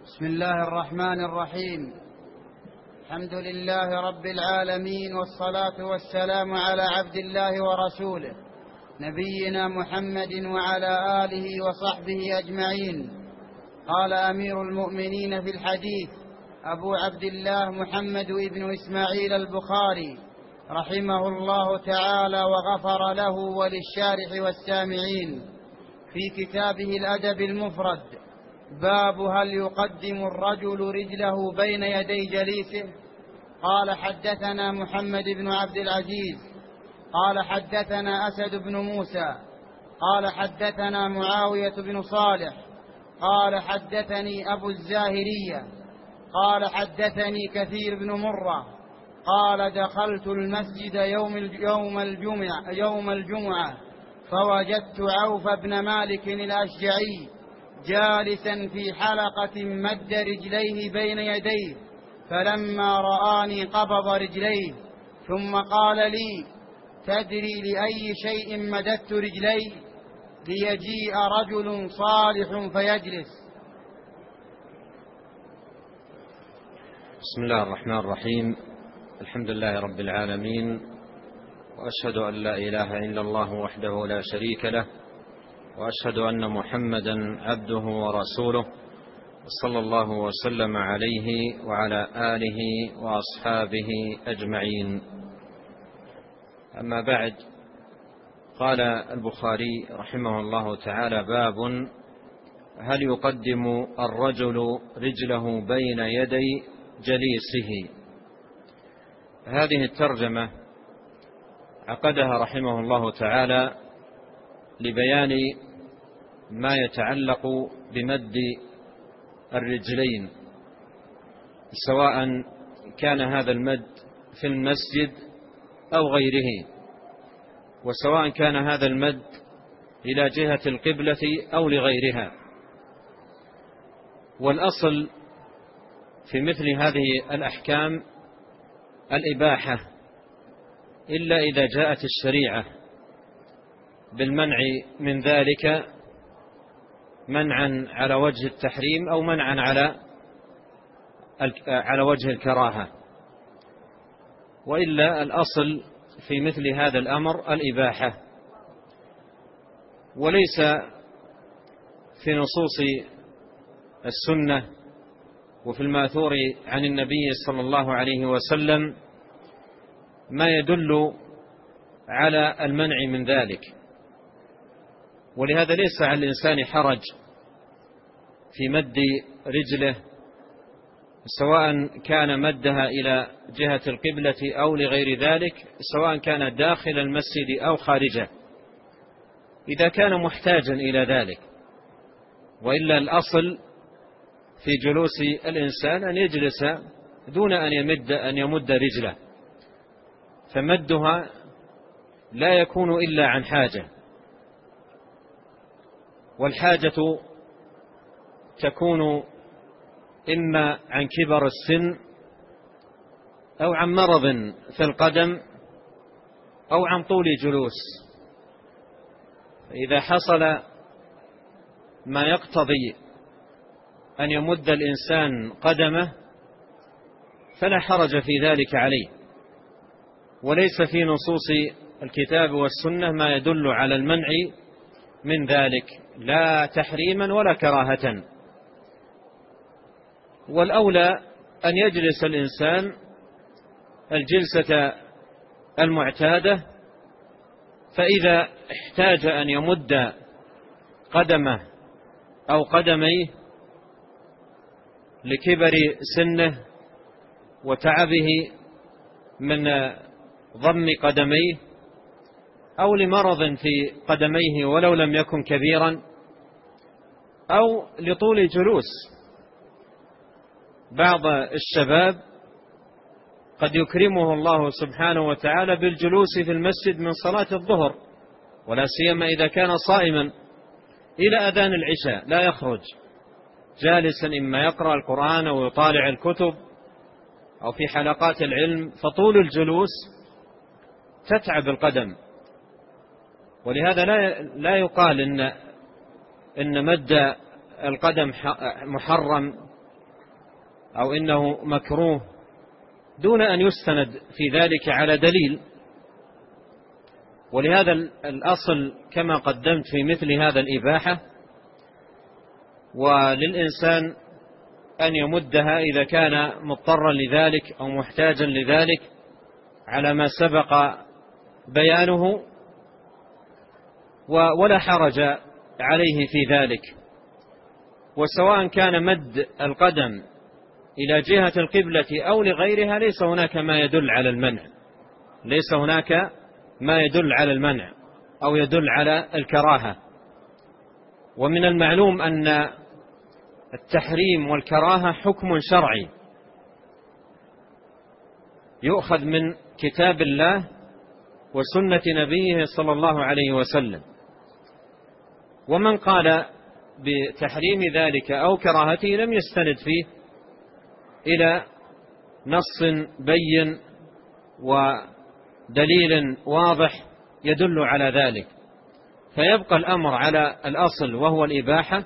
بسم الله الرحمن الرحيم. الحمد لله رب العالمين، والصلاة والسلام على عبد الله ورسوله نبينا محمد وعلى آله وصحبه أجمعين. قال أمير المؤمنين في الحديث أبو عبد الله محمد بن إسماعيل البخاري رحمه الله تعالى وغفر له وللشارح والسامعين في كتابه الأدب المفرد: باب هل يقدم الرجل رجله بين يدي جليسه؟ قال: حدثنا محمد بن عبد العزيز قال حدثنا أسد بن موسى قال حدثنا معاوية بن صالح قال حدثني أبو الزاهرية قال حدثني كثير بن مرة قال: دخلت المسجد يوم الجمعة فوجدت عوف بن مالك الأشجعي جالسا في حلقة مد رجليه بين يديه، فلما رآني قبض رجليه ثم قال لي: تدري لأي شيء مددت رجلي؟ ليجيء رجل صالح فيجلس. بسم الله الرحمن الرحيم. الحمد لله رب العالمين، وأشهد أن لا إله إلا الله وحده لا شريك له، وأشهد أن محمدا عبده ورسوله، صلى الله وسلم عليه وعلى آله وأصحابه أجمعين. أما بعد، قال البخاري رحمه الله تعالى: باب هل يقدم الرجل رجله بين يدي جليسه. هذه الترجمة عقدها رحمه الله تعالى لبيان ما يتعلق بمد الرجلين، سواء كان هذا المد في المسجد أو غيره، وسواء كان هذا المد إلى جهة القبلة أو لغيرها. والأصل في مثل هذه الأحكام الإباحة، إلا إذا جاءت الشريعة بالمنع من ذلك منعا على وجه التحريم أو منعا على وجه الكراهة، وإلا الأصل في مثل هذا الأمر الإباحة. وليس في نصوص السنة وفي الماثور عن النبي صلى الله عليه وسلم ما يدل على المنع من ذلك، ولهذا ليس على الإنسان حرج في مد رجله، سواء كان مدها إلى جهة القبلة أو لغير ذلك، سواء كان داخل المسجد أو خارجه، إذا كان محتاجا إلى ذلك. وإلا الأصل في جلوس الإنسان أن يجلس دون أن يمد رجله، فمدها لا يكون إلا عن حاجة، والحاجة تكون إما عن كبر السن أو عن مرض في القدم أو عن طول جلوس. إذا حصل ما يقتضي أن يمد الإنسان قدمه فلا حرج في ذلك عليه، وليس في نصوص الكتاب والسنة ما يدل على المنع من ذلك، لا تحريما ولا كراهة. والأولى أن يجلس الإنسان الجلسة المعتادة، فإذا احتاج أن يمد قدمه أو قدميه لكبر سنه وتعبه من ضم قدميه، أو لمرض في قدميه ولو لم يكن كبيرا، أو لطول جلوس. بعض الشباب قد يكرمه الله سبحانه وتعالى بالجلوس في المسجد من صلاة الظهر، ولا سيما إذا كان صائما، إلى أذان العشاء لا يخرج، جالسا إما يقرأ القرآن أو يطالع الكتب أو في حلقات العلم، فطول الجلوس تتعب القدم. ولهذا لا يقال إن مد القدم محرم أو إنه مكروه دون أن يستند في ذلك على دليل. ولهذا الأصل كما قدمت في مثل هذا الإباحة، وللإنسان أن يمدها إذا كان مضطرا لذلك أو محتاجا لذلك على ما سبق بيانه، ولا حرج عليه في ذلك. وسواء كان مد القدم إلى جهة القبلة أو لغيرها ليس هناك ما يدل على المنع، ليس هناك ما يدل على المنع أو يدل على الكراهة. ومن المعلوم أن التحريم والكراهة حكم شرعي يؤخذ من كتاب الله وسنة نبيه صلى الله عليه وسلم. ومن قال بتحريم ذلك أو كراهته لم يستند فيه إلى نص بين ودليل واضح يدل على ذلك، فيبقى الأمر على الأصل وهو الإباحة.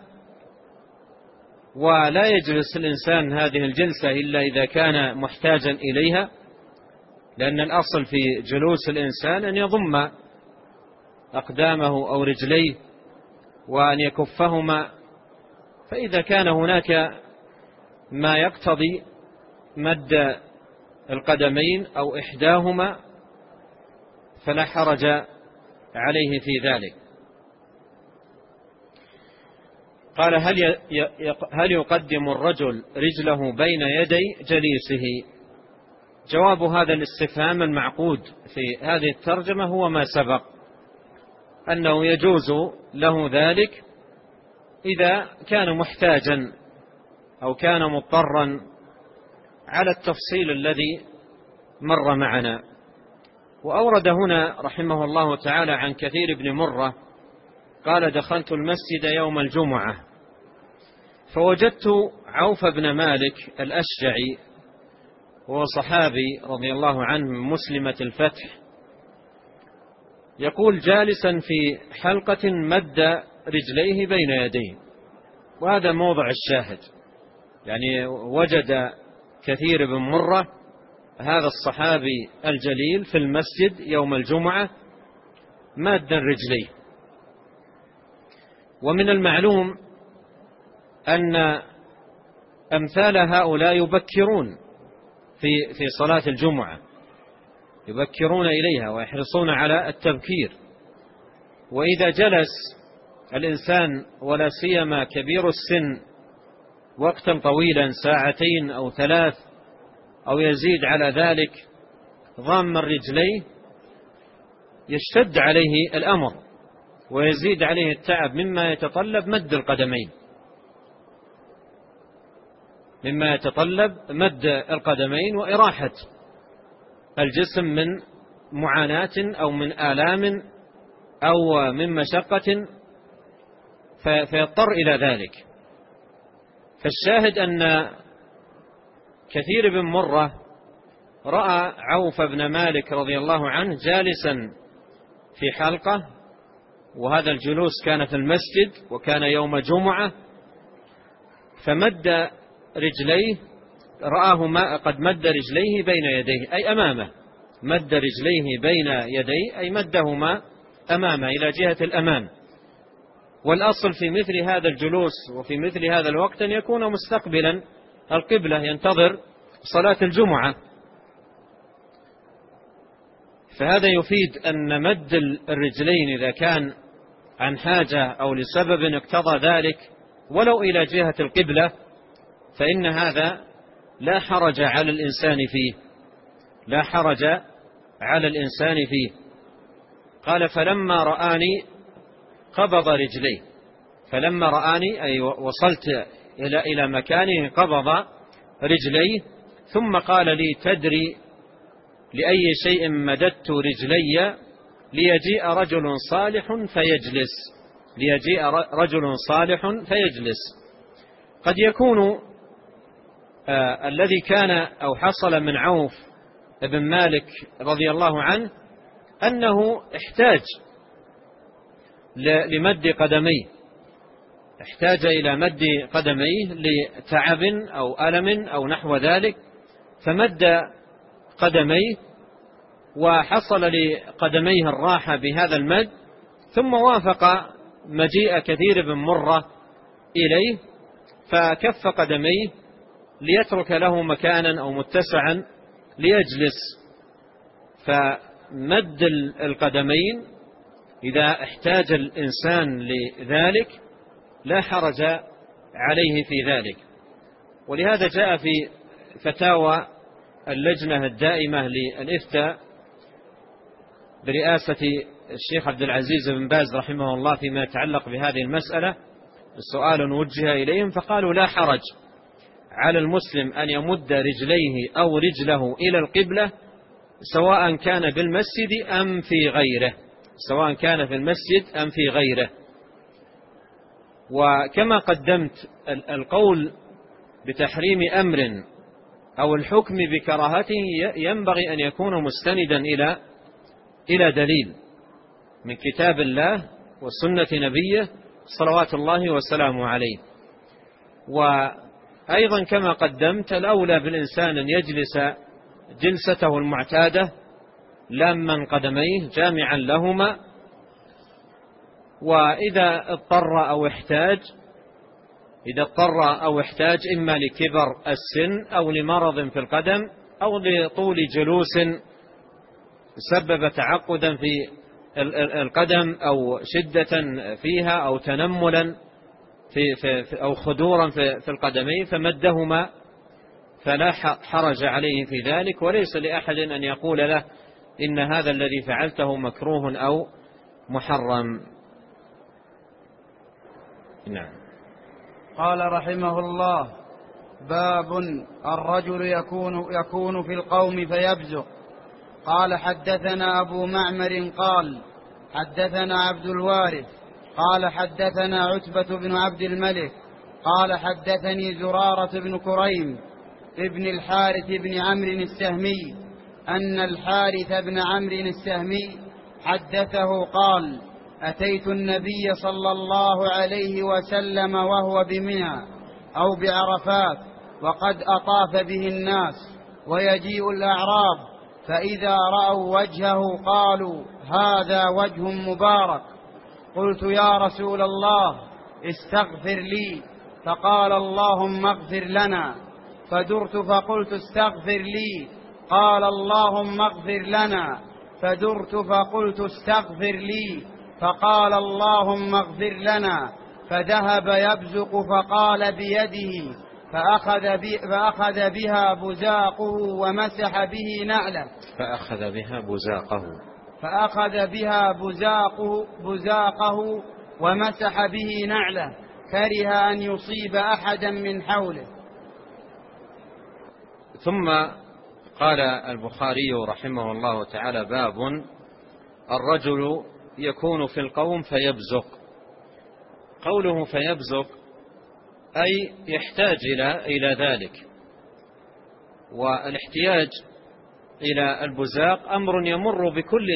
ولا يجلس الإنسان هذه الجلسة إلا إذا كان محتاجا إليها، لأن الأصل في جلوس الإنسان أن يضم أقدامه أو رجليه وأن يكفهما. فإذا كان هناك ما يقتضي مد القدمين أو إحداهما فلا حرج عليه في ذلك. قال: هل يقدم الرجل رجله بين يدي جليسه؟ جواب هذا الاستفهام المعقود في هذه الترجمة هو ما سبق، أنه يجوز له ذلك إذا كان محتاجا أو كان مضطرا على التفصيل الذي مر معنا. وأورد هنا رحمه الله تعالى عن كثير بن مرة قال: دخلت المسجد يوم الجمعة فوجدت عوف بن مالك الأشجعي، هو صحابي رضي الله عنه من مسلمة الفتح، يقول: جالسا في حلقة مد رجليه بين يديه. وهذا موضع الشاهد، يعني وجد كثير بن مرة هذا الصحابي الجليل في المسجد يوم الجمعة مادا رجليه. ومن المعلوم أن أمثال هؤلاء يبكرون في صلاة الجمعة، يبكرون إليها ويحرصون على التبكير. وإذا جلس الإنسان ولا سيما كبير السن وقتا طويلا 2 أو 3 أو يزيد على ذلك ضام الرجلين يشتد عليه الأمر ويزيد عليه التعب، مما يتطلب مد القدمين، مما يتطلب مد القدمين وإراحة الجسم من معاناة أو من آلام أو من مشقة، فيضطر إلى ذلك. فالشاهد أن كثير بن مرة رأى عوف بن مالك رضي الله عنه جالسا في حلقة، وهذا الجلوس كان في المسجد وكان يوم جمعة، فمد رجليه، رآه قد مد رجليه بين يديه أي أمامه، مد رجليه بين يديه أي مدهما أمامه إلى جهة الأمام. والأصل في مثل هذا الجلوس وفي مثل هذا الوقت أن يكون مستقبلا القبلة ينتظر صلاة الجمعة. فهذا يفيد أن مد الرجلين إذا كان عن حاجة أو لسبب اقتضى ذلك ولو إلى جهة القبلة فإن هذا لا حرج على الإنسان فيه، لا حرج على الإنسان فيه. قال: فلما رآني قبض رجلي، فلما رآني أي وصلت إلى مكانه قبض رجلي، ثم قال لي: تدري لأي شيء مددت رجلي؟ ليجيء رجل صالح فيجلس، ليجيء رجل صالح فيجلس. قد يكون الذي كان أو حصل من عوف بن مالك رضي الله عنه أنه احتاج لمد قدميه، احتاج إلى مد قدميه لتعب أو ألم أو نحو ذلك، فمد قدميه وحصل لقدميه الراحة بهذا المد، ثم وافق مجيء كثير بن مرة إليه فكف قدميه ليترك له مكانا أو متسعا ليجلس. فمد القدمين إذا احتاج الإنسان لذلك لا حرج عليه في ذلك. ولهذا جاء في فتاوى اللجنة الدائمة للإفتاء برئاسة الشيخ عبد العزيز بن باز رحمه الله فيما يتعلق بهذه المسألة سؤال وجه إليهم، فقالوا لا حرج على المسلم أن يمد رجليه أو رجله إلى القبلة سواء كان بالمسجد أم في غيره، سواء كان في المسجد أم في غيره. وكما قدمت القول بتحريم أمر أو الحكم بكراهته ينبغي أن يكون مستندا إلى دليل من كتاب الله وسنة نبيه صلوات الله وسلامه عليه. وأيضا كما قدمت الأولى بالإنسان أن يجلس جلسته المعتادة لاما قدميه جامعا لهما، وإذا اضطر أو احتاج إما لكبر السن أو لمرض في القدم أو لطول جلوس سبب تعقدا في القدم أو شدة فيها أو تنملا أو خدورا في القدمين فمدهما فلا حرج عليه في ذلك، وليس لأحد أن يقول له إن هذا الذي فعلته مكروه أو محرم. نعم. قال رحمه الله: باب الرجل يكون في القوم فيبزق. قال حدثنا أبو معمر قال حدثنا عبد الوارث قال حدثنا عتبة بن عبد الملك قال حدثني زرارة بن كريم ابن الحارث بن عمرو السهمي أن الحارث بن عمرو السهمي حدثه قال: أتيت النبي صلى الله عليه وسلم وهو بمنى أو بعرفات وقد أطاف به الناس ويجيء الأعراب، فإذا رأوا وجهه قالوا: هذا وجه مبارك. قلت: يا رسول الله استغفر لي، فقال: اللهم اغفر لنا. فدرت فقلت: استغفر لي، قال: اللهم اغفر لنا. فدرت فقلت: استغفر لي، فقال: اللهم اغفر لنا. فذهب يبزق فقال بيده فأخذ بها بزاقه ومسح به نعله. فأخذ بها بزاقه ومسح به نعله، كره أن يصيب أحدا من حوله. ثم قال البخاري رحمه الله تعالى: باب الرجل يكون في القوم فيبزق. قوله فيبزق أي يحتاج إلى ذلك، والاحتياج إلى البزاق أمر يمر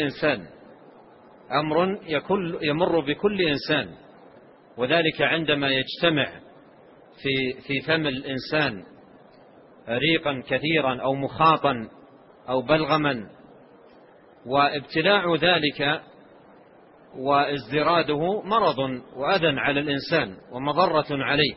بكل إنسان، وذلك عندما يجتمع في فم الإنسان ريقا كثيرا أو مخاطا أو بلغما، وابتلاع ذلك وازدراده مرض وأذى على الإنسان ومضرة عليه،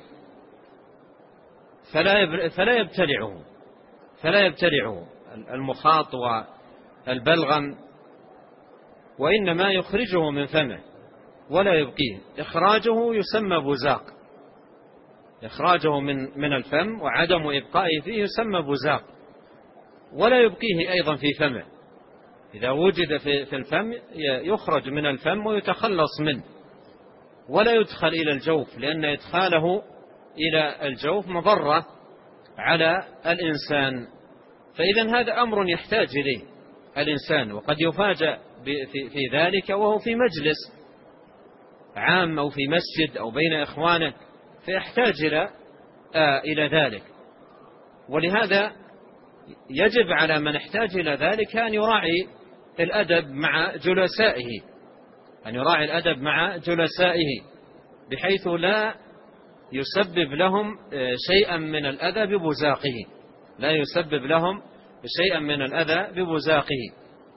فلا يبتلعه المخاط والبلغم، وإنما يخرجه من فمه ولا يبقيه. إخراجه يسمى بزاق، إخراجه من الفم وعدم إبقائه فيه يسمى بزاق، ولا يبقيه أيضا في فمه. إذا وجد في الفم يخرج من الفم ويتخلص منه، ولا يدخل إلى الجوف، لأن إدخاله إلى الجوف مضرة على الإنسان. فإذا هذا أمر يحتاج إليه الإنسان، وقد يفاجأ في ذلك وهو في مجلس عام أو في مسجد أو بين إخوانه، فيحتاج إلى ذلك. ولهذا يجب على من احتاج إلى ذلك أن يراعي الأدب مع جلسائه، بحيث لا يسبب لهم شيئا من الأذى ببزاقه، لا يسبب لهم شيئا من الأذى ببزاقه.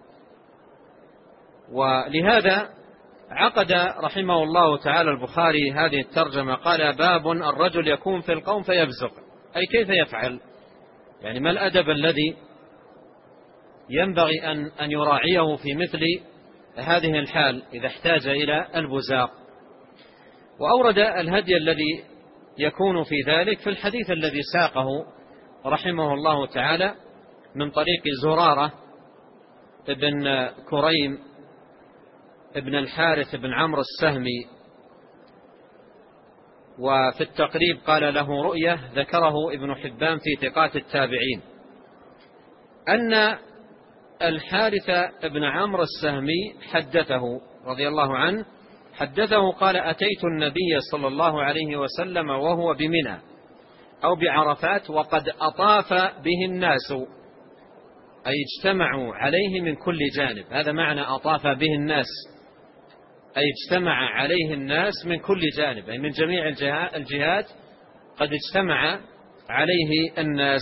ولهذا عقد رحمه الله تعالى البخاري هذه الترجمة، قال: باب الرجل يكون في القوم فيبزق، أي كيف يفعل، يعني ما الأدب الذي ينبغي أن يراعيه في مثل هذه الحال إذا احتاج إلى البزاق. وأورد الهدي الذي يكون في ذلك في الحديث الذي ساقه رحمه الله تعالى من طريق زرارة ابن كريم ابن الحارث بن عمرو السهمي. وفي التقريب قال له رؤية ذكره ابن حبان في ثقات التابعين أن الحارث بن عمرو السهمي حدثه رضي الله عنه، حدثه قال: أتيت النبي صلى الله عليه وسلم وهو بمنى أو بعرفات وقد أطاف به الناس، أي اجتمعوا عليه من كل جانب. هذا معنى أطاف به الناس، أي اجتمع عليه الناس من كل جانب، أي من جميع الجهات قد اجتمع عليه الناس.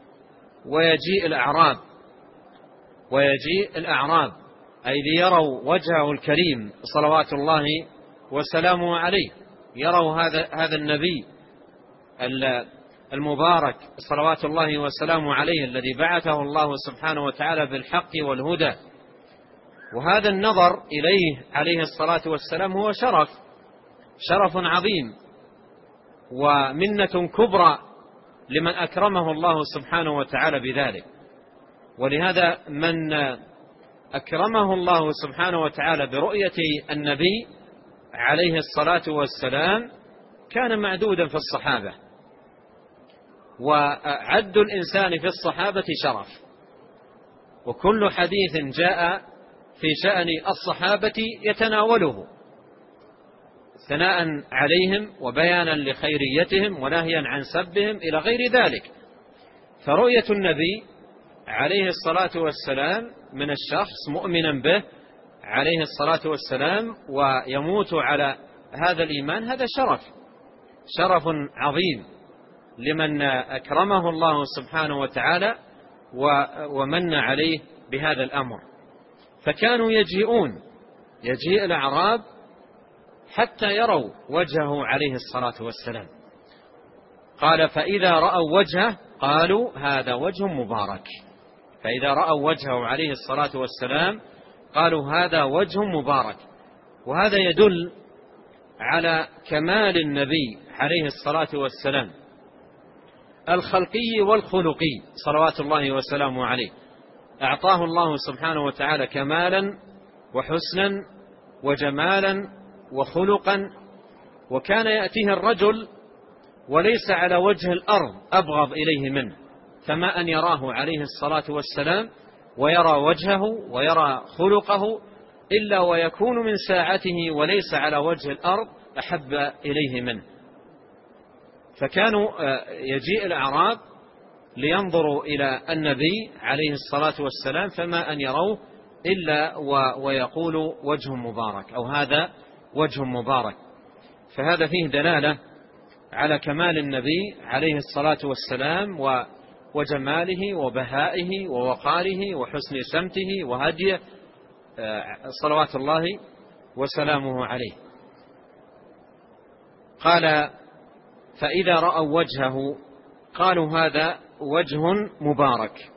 ويجيء الأعراب أي ليروا وجهه الكريم صلوات الله وسلامه عليه، يروا هذا النبي المبارك صلوات الله وسلامه عليه الذي بعثه الله سبحانه وتعالى بالحق والهدى. وهذا النظر إليه عليه الصلاة والسلام هو شرف عظيم ومنة كبرى لمن أكرمه الله سبحانه وتعالى بذلك. ولهذا من أكرمه الله سبحانه وتعالى برؤية النبي عليه الصلاة والسلام كان معدودا في الصحابة، وعد الإنسان في الصحابة شرف، وكل حديث جاء في شأن الصحابة يتناوله ثناء عليهم وبيانا لخيريتهم ونهيا عن سبهم إلى غير ذلك. فرؤية النبي عليه الصلاة والسلام من الشخص مؤمنا به عليه الصلاة والسلام ويموت على هذا الإيمان، هذا شرف عظيم لمن أكرمه الله سبحانه وتعالى ومن عليه بهذا الأمر. فكانوا يجيء الأعراب حتى يروا وجهه عليه الصلاة والسلام. قال: فإذا رأوا وجهه قالوا هذا وجه مبارك. فإذا رأوا وجهه عليه الصلاة والسلام قالوا هذا وجه مبارك. وهذا يدل على كمال النبي عليه الصلاة والسلام الخلقي والخلقي صلوات الله وسلامه عليه. أعطاه الله سبحانه وتعالى كمالا وحسنا وجمالا وخلقا، وكان يأتيه الرجل وليس على وجه الأرض أبغض إليه منه، فما أن يراه عليه الصلاة والسلام ويرى وجهه ويرى خلقه إلا ويكون من ساعته وليس على وجه الأرض أحب إليه منه. فكانوا يجيء الأعراب لينظروا إلى النبي عليه الصلاة والسلام فما أن يروه إلا ويقولوا وجه مبارك أو هذا وجه مبارك. فهذا فيه دلالة على كمال النبي عليه الصلاة والسلام وجماله وبهائه ووقاره وحسن سمته وهديه صلوات الله وسلامه عليه. قال: فإذا رأوا وجهه قالوا هذا وجه مبارك.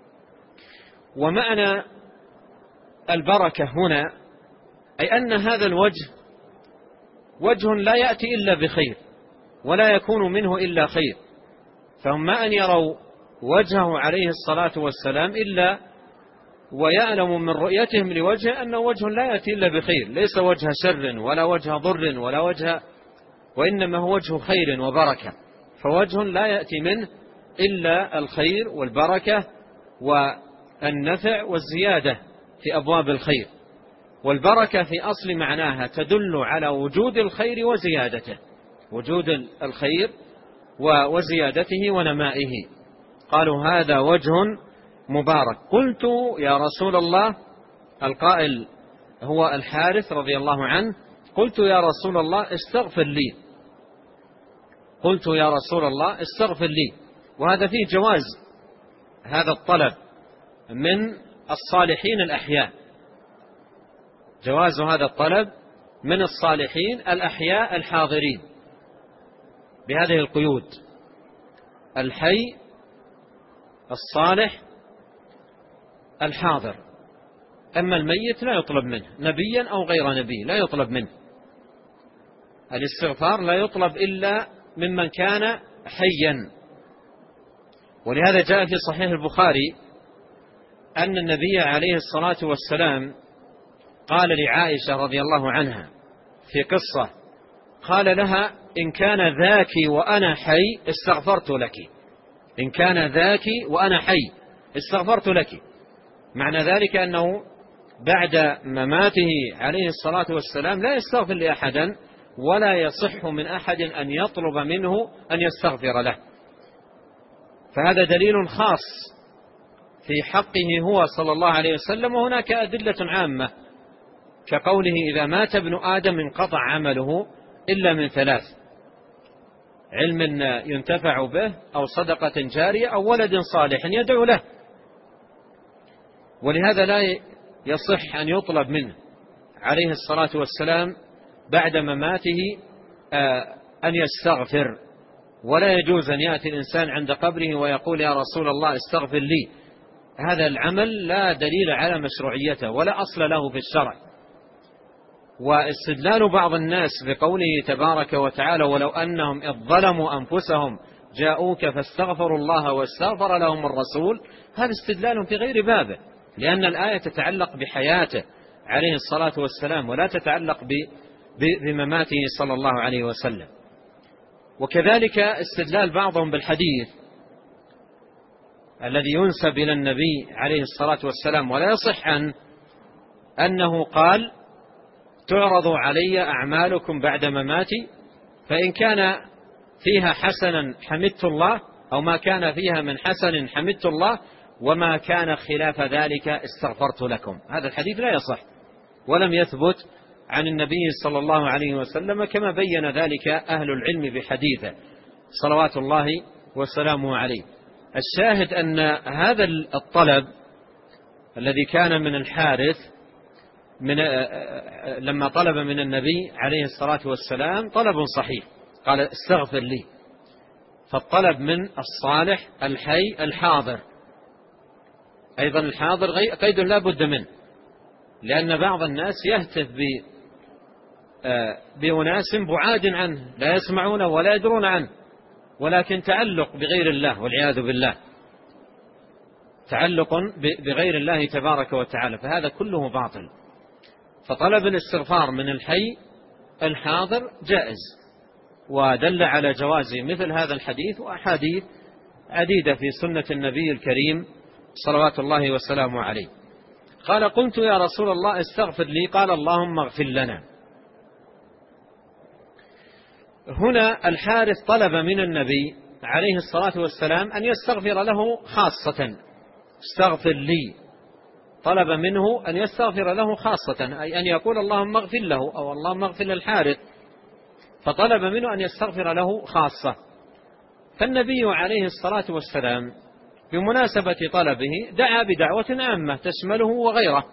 ومعنى البركة هنا أي أن هذا الوجه وجه لا يأتي إلا بخير ولا يكون منه إلا خير، فهم ما أن يروا وجهه عليه الصلاة والسلام إلا ويعلم من رؤيتهم لوجهه أنه وجه لا يأتي إلا بخير، ليس وجه شر ولا وجه ضر وإنما هو وجه خير وبركة. فوجه لا يأتي منه إلا الخير والبركة والنفع والزيادة في أبواب الخير. والبركة في أصل معناها تدل على وجود الخير وزيادته، وجود الخير وزيادته ونمائه. قالوا هذا وجه مبارك. قلت يا رسول الله، القائل هو الحارث رضي الله عنه، قلت يا رسول الله استغفر لي. قلت يا رسول الله استغفر لي. وهذا فيه جواز هذا الطلب من الصالحين الأحياء، جواز هذا الطلب من الصالحين الأحياء الحاضرين بهذه القيود: الحي الصالح الحاضر. أما الميت لا يطلب منه نبيا أو غير نبي، لا يطلب منه الاستغفار، لا يطلب إلا ممن كان حيا. ولهذا جاء في صحيح البخاري أن النبي عليه الصلاة والسلام قال لعائشة رضي الله عنها في قصة، قال لها: إن كان ذاك وأنا حي استغفرت لك، إن كان ذاك وأنا حي استغفرت لك. معنى ذلك أنه بعد مماته عليه الصلاة والسلام لا يستغفر لأحدا، ولا يصح من أحد أن يطلب منه أن يستغفر له. فهذا دليل خاص في حقه هو صلى الله عليه وسلم. وهناك أدلة عامة كقوله: إذا مات ابن آدم انقطع عمله إلا من ثلاث: علم ينتفع به، أو صدقة جارية، أو ولد صالح يدعو له. ولهذا لا يصح أن يطلب منه عليه الصلاة والسلام بعد مماته أن يستغفر، ولا يجوز أن يأتي الإنسان عند قبره ويقول: يا رسول الله استغفر لي. هذا العمل لا دليل على مشروعيته ولا أصل له في الشرع. واستدلال بعض الناس بقوله تبارك وتعالى: ولو أنهم إذ ظلموا أنفسهم جاءوك فاستغفروا الله واستغفر لهم الرسول، هذا استدلال في غير بابه، لأن الآية تتعلق بحياته عليه الصلاة والسلام ولا تتعلق بمماته صلى الله عليه وسلم. وكذلك استدلال بعضهم بالحديث الذي ينسب إلى النبي عليه الصلاة والسلام ولا يصح عنه أنه قال: تعرض علي أعمالكم بعد مماتي، فإن كان فيها حسنا حمدت الله، أو ما كان فيها من حسن حمدت الله، وما كان خلاف ذلك استغفرت لكم. هذا الحديث لا يصح ولم يثبت عن النبي صلى الله عليه وسلم، كما بين ذلك أهل العلم بحديثه صلوات الله وسلامه عليه. الشاهد أن هذا الطلب الذي كان من الحارث لما طلب من النبي عليه الصلاة والسلام طلب صحيح، قال: استغفر لي. فالطلب من الصالح الحي الحاضر. أيضا الحاضر قيد لا بد منه، لأن بعض الناس يهتف بأناس بعاد عنه لا يسمعونه ولا يدرون عنه، ولكن تعلق بغير الله والعياذ بالله، تعلق بغير الله تبارك وتعالى، فهذا كله باطل. فطلب الاستغفار من الحي الحاضر جائز، ودل على جواز مثل هذا الحديث وأحاديث عديدة في سنة النبي الكريم صلوات الله وسلامه عليه. قال: قلت يا رسول الله استغفر لي، قال: اللهم اغفر لنا. هنا الحارث طلب من النبي عليه الصلاة والسلام أن يستغفر له خاصة، استغفر لي، طلب منه أن يستغفر له خاصة، أي أن يقول اللهم اغفر له أو اللهم اغفر للحارث، فطلب منه أن يستغفر له خاصة. فالنبي عليه الصلاة والسلام بمناسبة طلبه دعا بدعوة عامة تشمله وغيره،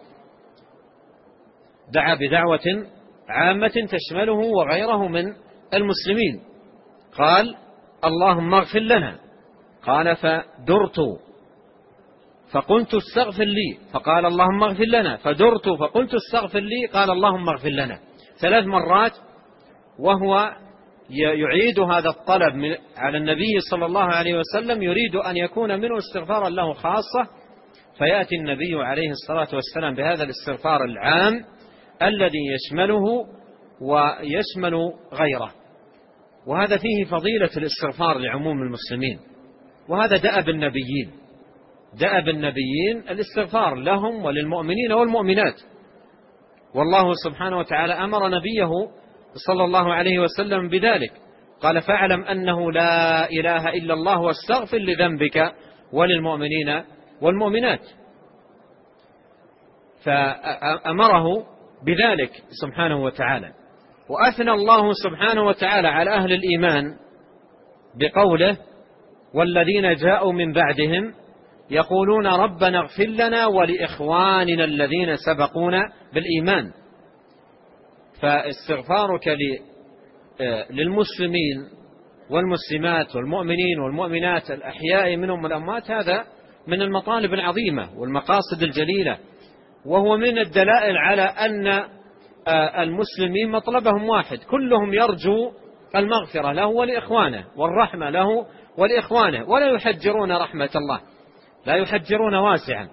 دعا بدعوة عامة تشمله وغيره من المسلمين. قال: اللهم اغفر لنا. قال: فدرت فقلت استغفر لي، فقال: اللهم اغفر لنا. فدرت فقلت استغفر لي، قال: اللهم اغفر لنا. 3 مرات، وهو يعيد هذا الطلب على النبي صلى الله عليه وسلم، يريد أن يكون منه استغفارا له خاصة، فيأتي النبي عليه الصلاة والسلام بهذا الاستغفار العام الذي يشمله ويشمل غيره. وهذا فيه فضيلة الاستغفار لعموم المسلمين، وهذا دأب النبيين، دأب النبيين الاستغفار لهم وللمؤمنين والمؤمنات. والله سبحانه وتعالى أمر نبيه صلى الله عليه وسلم بذلك، قال: فاعلم أنه لا إله إلا الله واستغفر لذنبك وللمؤمنين والمؤمنات. فأمره بذلك سبحانه وتعالى. وأثنى الله سبحانه وتعالى على أهل الإيمان بقوله والذين جاءوا من بعدهم يقولون ربنا اغفر لنا ولإخواننا الذين سبقونا بالإيمان. فاستغفارك للمسلمين والمسلمات والمؤمنين والمؤمنات الأحياء منهم والأموات هذا من المطالب العظيمة والمقاصد الجليلة، وهو من الدلائل على أن المسلمين مطلبهم واحد، كلهم يرجو المغفرة له ولإخوانه والرحمة له ولإخوانه، ولا يحجرون رحمة الله، لا يحجرون واسعا،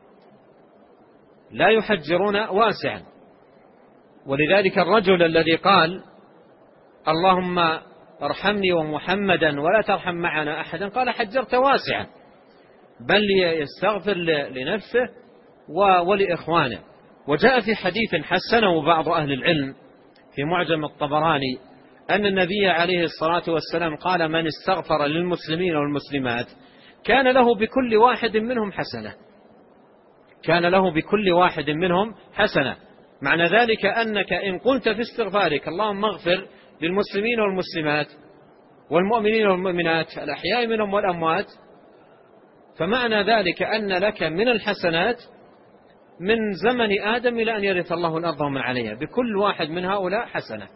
لا يحجرون واسعا. ولذلك الرجل الذي قال اللهم ارحمني ومحمدا ولا ترحم معنا أحدا، قال حجرت واسعا، بل يستغفر لنفسه ولإخوانه. وجاء في حديث حسنه بعض أهل العلم في معجم الطبراني أن النبي عليه الصلاة والسلام قال من استغفر للمسلمين والمسلمات كان له بكل واحد منهم حسنة، كان له بكل واحد منهم حسنة. معنى ذلك أنك إن قلت في استغفارك اللهم اغفر للمسلمين والمسلمات والمؤمنين والمؤمنات الأحياء منهم والأموات، فمعنى ذلك أن لك من الحسنات من زمن آدم إلى أن يرث الله الأرض ومن عليها، بكل واحد من هؤلاء حسنة،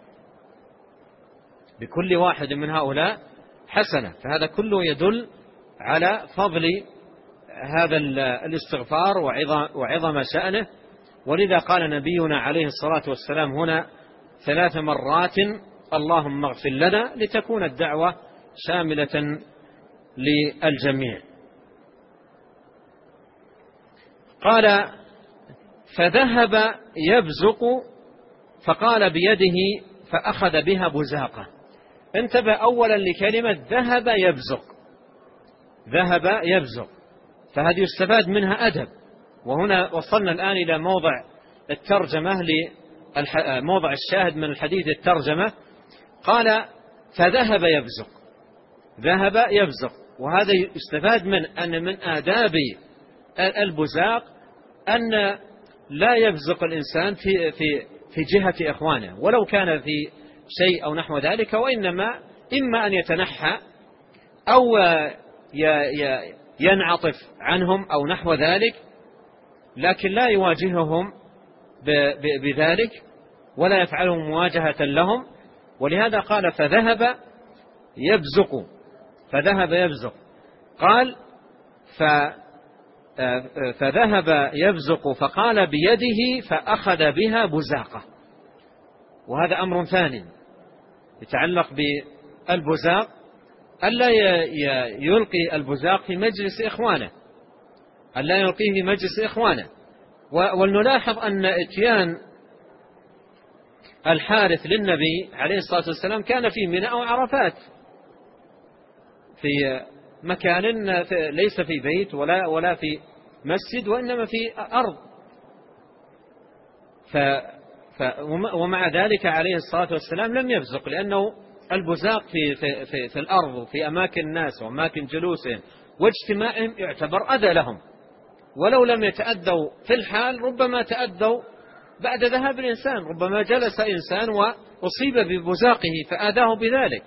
بكل واحد من هؤلاء حسنة. فهذا كله يدل على فضل هذا الاستغفار وعظم شأنه. ولذا قال نبينا عليه الصلاة والسلام هنا 3 مرات اللهم اغفر لنا، لتكون الدعوة شاملة للجميع. قال فذهب يبزق فقال بيده فأخذ بها بزاقة. انتبه أولا لكلمة ذهب يبزق، ذهب يبزق، فهذه يستفاد منها أدب. وهنا وصلنا الآن إلى موضع الترجمة، موضع الشاهد من الحديث الترجمة. قال فذهب يبزق، ذهب يبزق، وهذا يستفاد من آداب البزاق أن لا يبزق الإنسان في جهة إخوانه ولو كان في شيء أو نحو ذلك، وإنما إما أن يتنحى أو ينعطف عنهم أو نحو ذلك، لكن لا يواجههم بذلك ولا يفعلهم مواجهة لهم. ولهذا قال فذهب يبزق، فذهب يبزق. قال فذهب يبزق فقال بيده فأخذ بها بزاقة. وهذا أمر ثاني يتعلق بالبزاق، ألا يلقي البزاق في مجلس إخوانه، ألا يلقيه في مجلس إخوانه. ولنلاحظ أن إتيان الحارث للنبي عليه الصلاة والسلام كان في منى أو عرفات، في مكان ليس في بيت ولا في مسجد، وإنما في أرض. ومع ذلك عليه الصلاة والسلام لم يبزق، لأنه البزاق في الأرض وفي أماكن الناس وأماكن جلوسهم واجتماعهم يعتبر أذى لهم، ولو لم يتأذوا في الحال ربما تأذوا بعد ذهاب الإنسان، ربما جلس إنسان وأصيب ببزاقه فآذاه بذلك.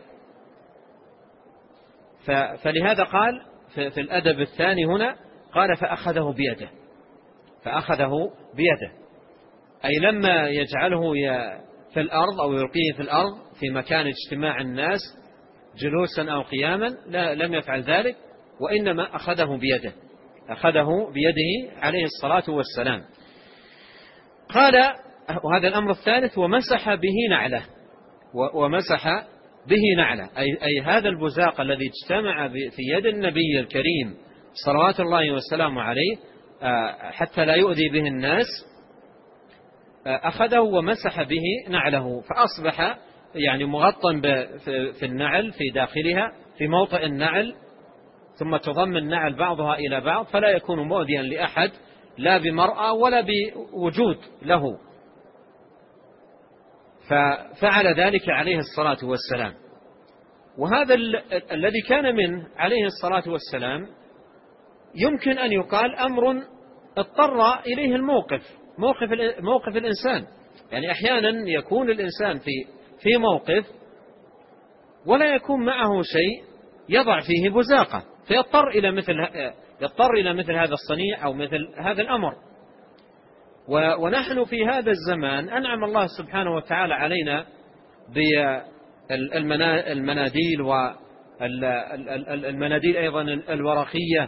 فلهذا قال في الأدب الثاني هنا قال فأخذه بيده، فأخذه بيده، أي لما يجعله في الأرض أو يلقيه في الأرض في مكان اجتماع الناس جلوسا أو قياما، لم يفعل ذلك، وإنما أخذه بيده، أخذه بيده عليه الصلاة والسلام. قال وهذا الأمر الثالث ومسح به نعله، ومسح به نعله، أي هذا البزاق الذي اجتمع في يد النبي الكريم صلوات الله والسلام عليه حتى لا يؤذي به الناس، أخذه ومسح به نعله، فأصبح يعني مغطى في النعل في داخلها في موطئ النعل، ثم تضم النعل بعضها إلى بعض فلا يكون مؤذيا لأحد لا بمرأة ولا بوجود له. ففعل ذلك عليه الصلاة والسلام. وهذا الذي كان منه عليه الصلاة والسلام يمكن أن يقال أمر اضطر إليه الموقف، موقف الإنسان. يعني أحيانا يكون الإنسان في موقف ولا يكون معه شيء يضع فيه بزاقة، فيضطر إلى مثل هذا الصنيع أو مثل هذا الأمر. ونحن في هذا الزمان أنعم الله سبحانه وتعالى علينا بالمناديل، والمناديل أيضا الورقية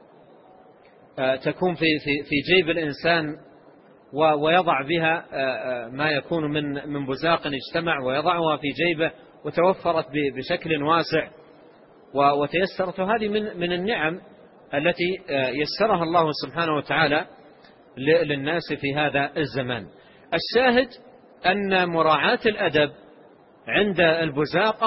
تكون في جيب الإنسان، ويضع بها ما يكون من بزاق اجتمع ويضعها في جيبه، وتوفرت بشكل واسع وتيسرت. هذه من النعم التي يسرها الله سبحانه وتعالى للناس في هذا الزمان. الشاهد أن مراعاة الأدب عند البزاق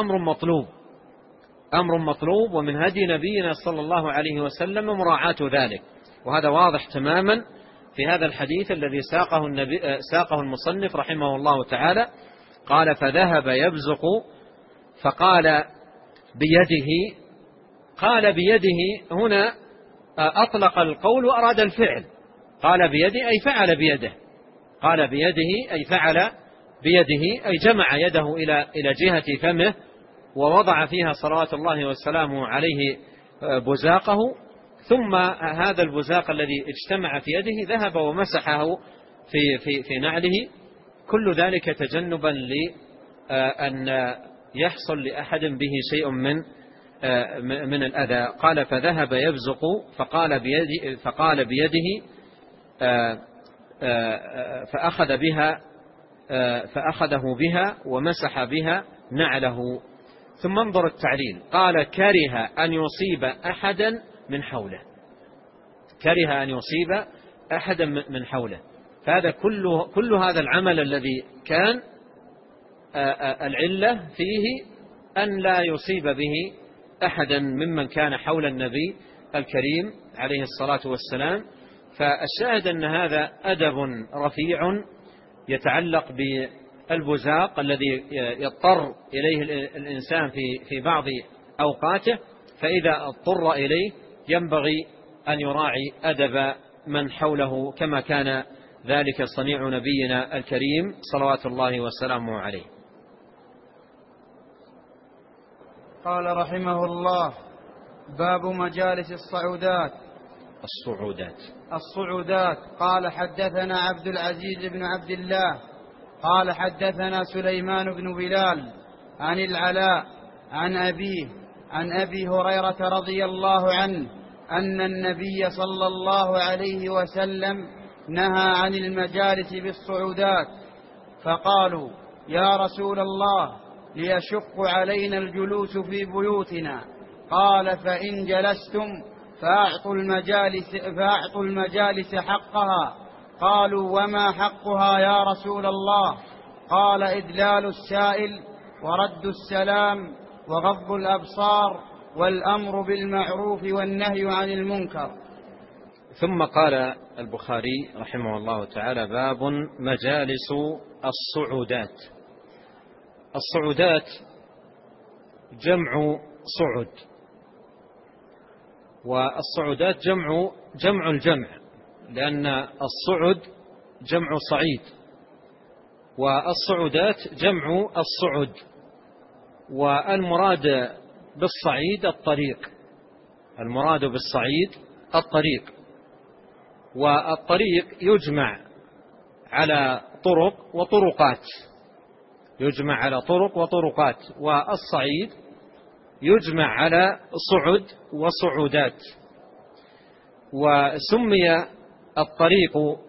أمر مطلوب، ومن هدي نبينا صلى الله عليه وسلم مراعاة ذلك، وهذا واضح تماما في هذا الحديث الذي ساقه المصنف رحمه الله تعالى. قال: فذهب يبزق فقال بيده. قال بيده هنا أطلق القول وأراد الفعل. قال بيده أي فعل بيده، قال بيده أي فعل بيده، أي جمع يده إلى جهة فمه ووضع فيها صلوات الله والسلام عليه بزاقه، ثم هذا البزاق الذي اجتمع في يده ذهب ومسحه في نعله، كل ذلك تجنبا لأن يحصل لأحد به شيء من الأذى. قال: فذهب يبزق فقال بيده فأخذه بها ومسح بها نعله. ثم انظر التعليل، قال: كره أن يصيب أحدا من حوله، كره أن يصيب أحدا من حوله. فهذا كل هذا العمل الذي كان العلة فيه أن لا يصيب به أحدا ممن كان حول النبي الكريم عليه الصلاة والسلام. فالشاهد أن هذا أدب رفيع يتعلق بالبزاق الذي يضطر إليه الإنسان في بعض أوقاته، فإذا اضطر إليه ينبغي أن يراعي أدب من حوله، كما كان ذلك صنيع نبينا الكريم صلوات الله وسلامه عليه. قال رحمه الله: باب مجالس الصعودات. قال: حدثنا عبد العزيز بن عبد الله قال: حدثنا سليمان بن بلال عن العلاء عن أبيه عن أبي هريرة رضي الله عنه أن النبي صلى الله عليه وسلم نهى عن المجالس بالصعودات، فقالوا: يا رسول الله، ليشق علينا الجلوس في بيوتنا. قال: فإن جلستم فأعطوا المجالس حقها. قالوا: وما حقها يا رسول الله؟ قال: إدلال السائل، ورد السلام، وغض الأبصار، والأمر بالمعروف والنهي عن المنكر. ثم قال البخاري رحمه الله تعالى: باب مجالس الصعودات. الصعودات جمع صعد، والصعودات جمع الجمع، لأن الصعد جمع صعيد، والصعودات جمع الصعد. والمراد بالصعيد الطريق، المراد بالصعيد الطريق، والطريق يجمع على طرق وطرقات، يجمع على طرق وطرقات، والصعيد يجمع على صعد وصعودات. وسمي الطريق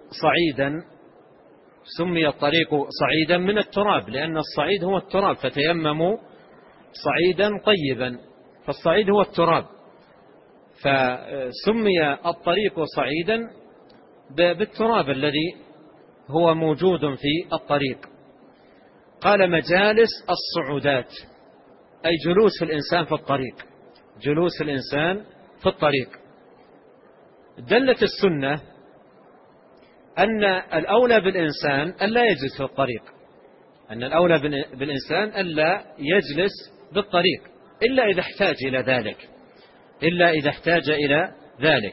صعيدا من التراب، لأن الصعيد هو التراب، فتيمموا صعيدا طيبا، فالصعيد هو التراب، فسمي الطريق صعيدا بالتراب الذي هو موجود في الطريق. قال: مجالس الصعودات أي جلوس الإنسان في الطريق، جلوس الإنسان في الطريق. دلت السنة أن الأولى بالإنسان ألا يجلس في الطريق، أن الأولى بالإنسان ألا يجلس بالطريق إلا إذا احتاج إلى ذلك.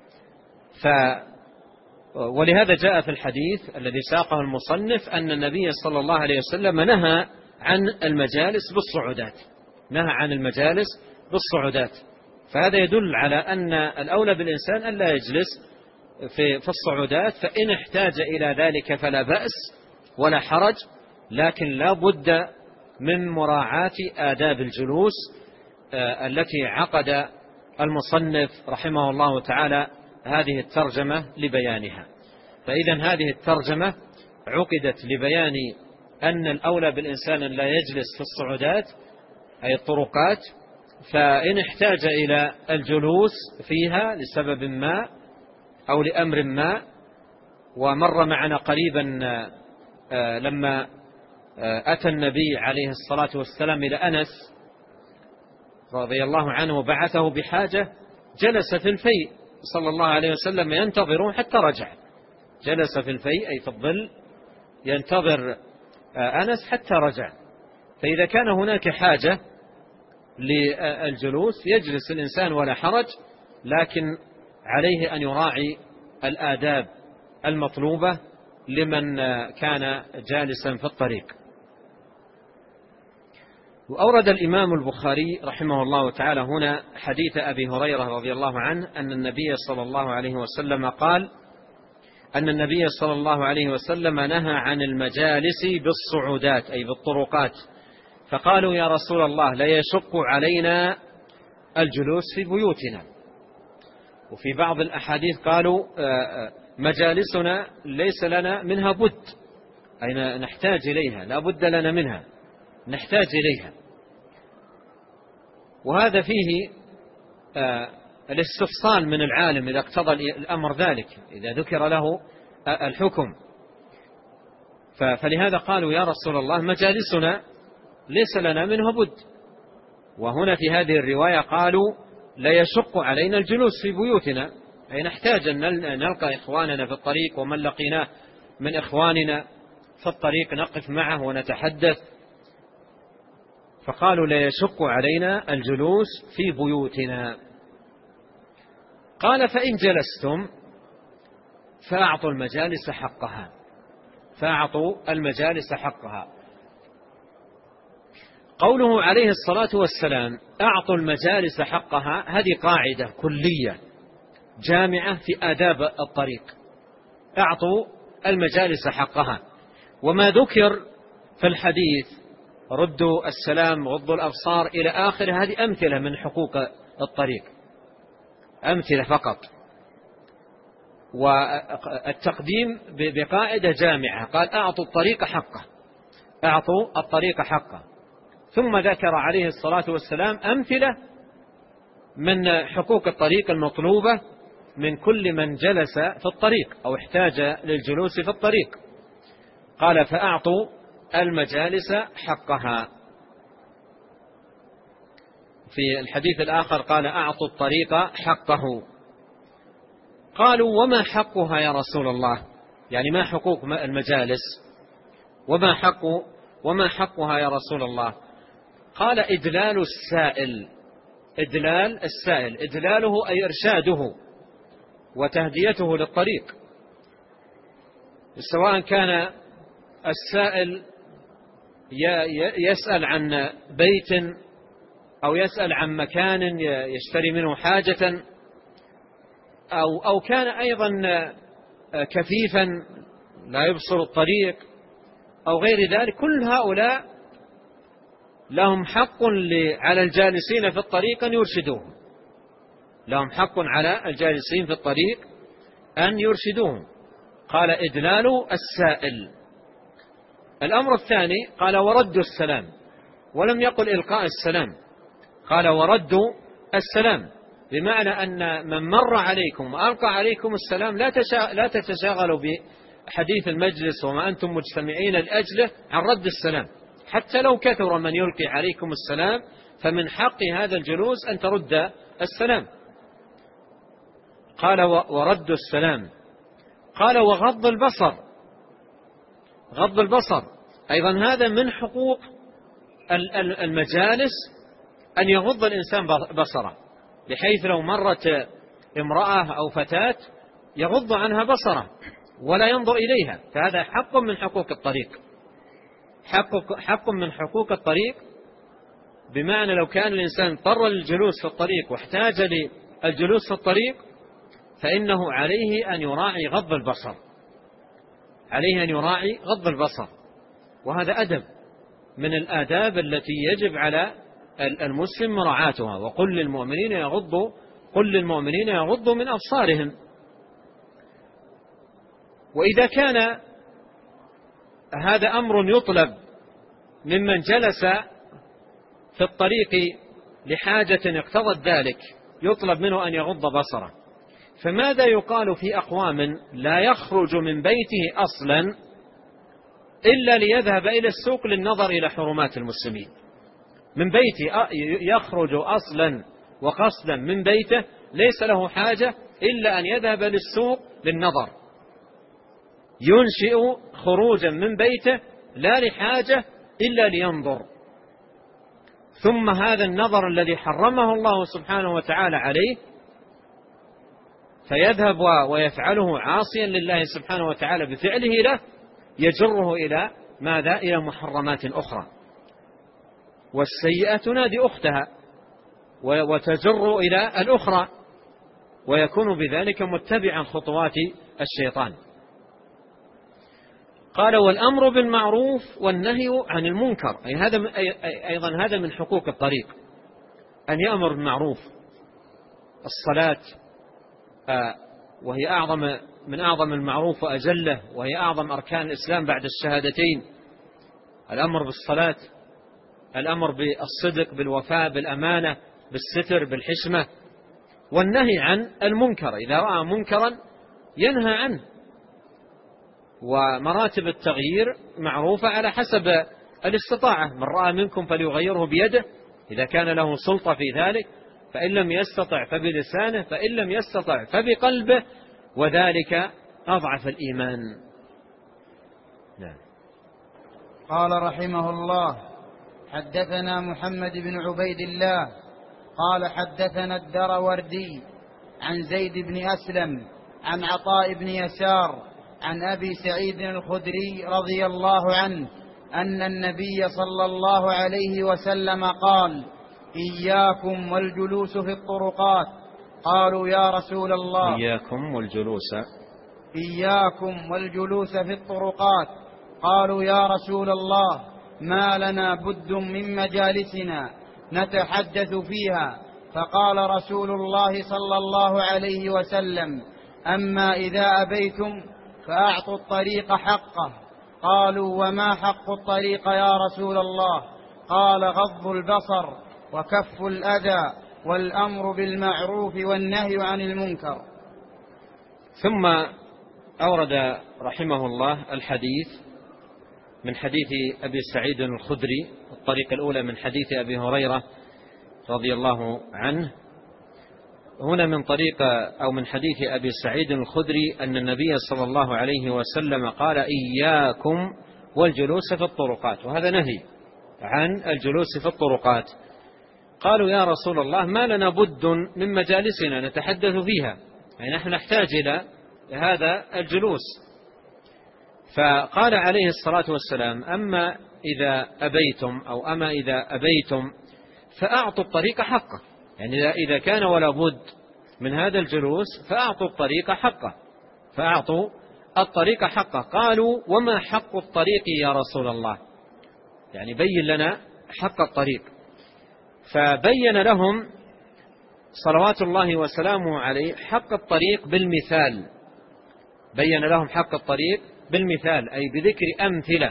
ولهذا جاء في الحديث الذي ساقه المصنف أن النبي صلى الله عليه وسلم نهى عن المجالس بالصعودات، نهى عن المجالس بالصعودات. فهذا يدل على أن الأولى بالإنسان أن لا يجلس في الصعودات، فإن احتاج إلى ذلك فلا بأس ولا حرج، لكن لا بد من مراعاة آداب الجلوس التي عقد المصنف رحمه الله تعالى هذه الترجمة لبيانها. فإذا هذه الترجمة عقدت لبيان أن الأولى بالإنسان أن لا يجلس في الصعودات أي الطرقات، فإن احتاج إلى الجلوس فيها لسبب ما أو لأمر ما. ومر معنا قريبا لما أتى النبي عليه الصلاة والسلام إلى أنس رضي الله عنه وبعثه بحاجة، جلس في الفيء صلى الله عليه وسلم ينتظره حتى رجع. جلس في الفيء أي في الظل ينتظر أنس حتى رجع. فإذا كان هناك حاجة للجلوس يجلس الإنسان ولا حرج، لكن عليه أن يراعي الآداب المطلوبة لمن كان جالسا في الطريق. وأورد الإمام البخاري رحمه الله تعالى هنا حديث أبي هريرة رضي الله عنه أن النبي صلى الله عليه وسلم قال أن النبي صلى الله عليه وسلم نهى عن المجالس بالصعودات أي بالطرقات، فقالوا يا رسول الله لا يشق علينا الجلوس في بيوتنا. وفي بعض الأحاديث قالوا مجالسنا ليس لنا منها بد، أي نحتاج إليها، لا بد لنا منها، نحتاج إليها. وهذا فيه الاستفصال من العالم إذا اقتضى الأمر ذلك، إذا ذكر له الحكم. فلهذا قالوا يا رسول الله مجالسنا ليس لنا منها بد. وهنا في هذه الرواية قالوا لا يشق علينا الجلوس في بيوتنا، أي نحتاج أن نلقى إخواننا في الطريق، ومن لقيناه من إخواننا في الطريق نقف معه ونتحدث. فقالوا لا يشق علينا الجلوس في بيوتنا. قال فإن جلستم فأعطوا المجالس حقها، فأعطوا المجالس حقها. قوله عليه الصلاة والسلام أعطوا المجالس حقها، هذه قاعدة كلية جامعة في آداب الطريق. أعطوا المجالس حقها. وما ذكر في الحديث ردوا السلام غضوا الأبصار إلى آخر، هذه أمثلة من حقوق الطريق، أمثلة فقط. والتقديم بقاعدة جامعة، قال أعطوا الطريق حقه، أعطوا الطريق حقه. ثم ذكر عليه الصلاة والسلام أمثلة من حقوق الطريق المطلوبة من كل من جلس في الطريق أو احتاج للجلوس في الطريق. قال فأعطوا المجالس حقها. في الحديث الآخر قال أعطوا الطريق حقه. قالوا وما حقها يا رسول الله، يعني ما حقوق المجالس، وما حقها يا رسول الله؟ قال إدلال السائل، إدلال السائل، إدلاله أي إرشاده وتهديته للطريق، سواء كان السائل يسأل عن بيت أو يسأل عن مكان يشتري منه حاجة، أو كان أيضا كفيفا لا يبصر الطريق أو غير ذلك. كل هؤلاء لهم حق على الجالسين في الطريق أن يرشدوهم، لهم حق على الجالسين في الطريق أن يرشدوهم. قال إدلال السائل. الأمر الثاني قال وردوا السلام، ولم يقل إلقاء السلام، قال وردوا السلام، بمعنى أن من مر عليكم وألقى عليكم السلام لا تتشاغلوا بحديث المجلس وما أنتم مجتمعين لأجله عن رد السلام، حتى لو كثر من يلقي عليكم السلام فمن حق هذا الجلوس أن ترد السلام. قال وردوا السلام. قال وغض البصر، غض البصر أيضا هذا من حقوق المجالس، أن يغض الإنسان بصره، بحيث لو مرت امرأة أو فتاة يغض عنها بصره ولا ينظر إليها، فهذا حق من حقوق الطريق، حق من حقوق الطريق بمعنى لو كان الإنسان اضطر للجلوس في الطريق واحتاج للجلوس في الطريق فإنه عليه أن يراعي غض البصر، عليه أن يراعي غض البصر. وهذا أدب من الآداب التي يجب على المسلم مراعاتها. وقل للمؤمنين يغضوا من أبصارهم. وإذا كان هذا أمر يطلب ممن جلس في الطريق لحاجة اقتضت ذلك، يطلب منه أن يغض بصره، فماذا يقال في أقوام لا يخرج من بيته أصلا إلا ليذهب إلى السوق للنظر إلى حرمات المسلمين؟ من بيته يخرج أصلا وقصدا من بيته، ليس له حاجة إلا أن يذهب للسوق للنظر، ينشئ خروجا من بيته لا لحاجة إلا لينظر. ثم هذا النظر الذي حرمه الله سبحانه وتعالى عليه فيذهب ويفعله عاصيا لله سبحانه وتعالى بفعله له، يجره إلى ماذا؟ إلى محرمات أخرى. والسيئة تنادي أختها وتجر إلى الأخرى، ويكون بذلك متبعا خطوات الشيطان. قال: والأمر بالمعروف والنهي عن المنكر. أيضا هذا من حقوق الطريق، أن يأمر بالمعروف. الصلاة وهي من أعظم المعروف وأجله، وهي أعظم أركان الإسلام بعد الشهادتين. الأمر بالصلاة، الأمر بالصدق، بالوفاء، بالأمانة، بالستر، بالحشمة. والنهي عن المنكر، إذا رأى منكرا ينهى عنه. ومراتب التغيير معروفة على حسب الاستطاعة. من رأى منكم فليغيره بيده إذا كان له سلطة في ذلك، فإن لم يستطع فبلسانه، فإن لم يستطع فبقلبه، وذلك أضعف الإيمان. نعم. قال رحمه الله: حدثنا محمد بن عبيد الله قال حدثنا الدروردي عن زيد بن أسلم عن عطاء بن يسار عن أبي سعيد الخدري رضي الله عنه أن النبي صلى الله عليه وسلم قال: إياكم والجلوس في الطرقات. قالوا: يا رسول الله. إياكم والجلوس في الطرقات. قالوا: يا رسول الله، ما لنا بد من مجالسنا نتحدث فيها. فقال رسول الله صلى الله عليه وسلم: أما إذا أبيتم فأعطوا الطريق حقه. قالوا: وما حق الطريق يا رسول الله؟ قال: غض البصر وكف الأذى والأمر بالمعروف والنهي عن المنكر. ثم أورد رحمه الله الحديث من حديث أبي سعيد الخدري، الطريقة الأولى من حديث أبي هريرة رضي الله عنه. هنا من طريق أو من حديث أبي سعيد الخدري أن النبي صلى الله عليه وسلم قال: إياكم والجلوس في الطرقات. وهذا نهي عن الجلوس في الطرقات. قالوا: يا رسول الله، ما لنا بد من مجالسنا نتحدث فيها، يعني نحن نحتاج إلى هذا الجلوس. فقال عليه الصلاة والسلام: أما إذا أبيتم فأعطوا الطريق حقه. يعني إذا كان ولا بد من هذا الجلوس فأعطوا الطريق حقه. قالوا: وما حق الطريق يا رسول الله؟ يعني بين لنا حق الطريق. فبين لهم صلوات الله وسلامه عليه حق الطريق بالمثال. بين لهم حق الطريق بالمثال، أي بذكر أمثلة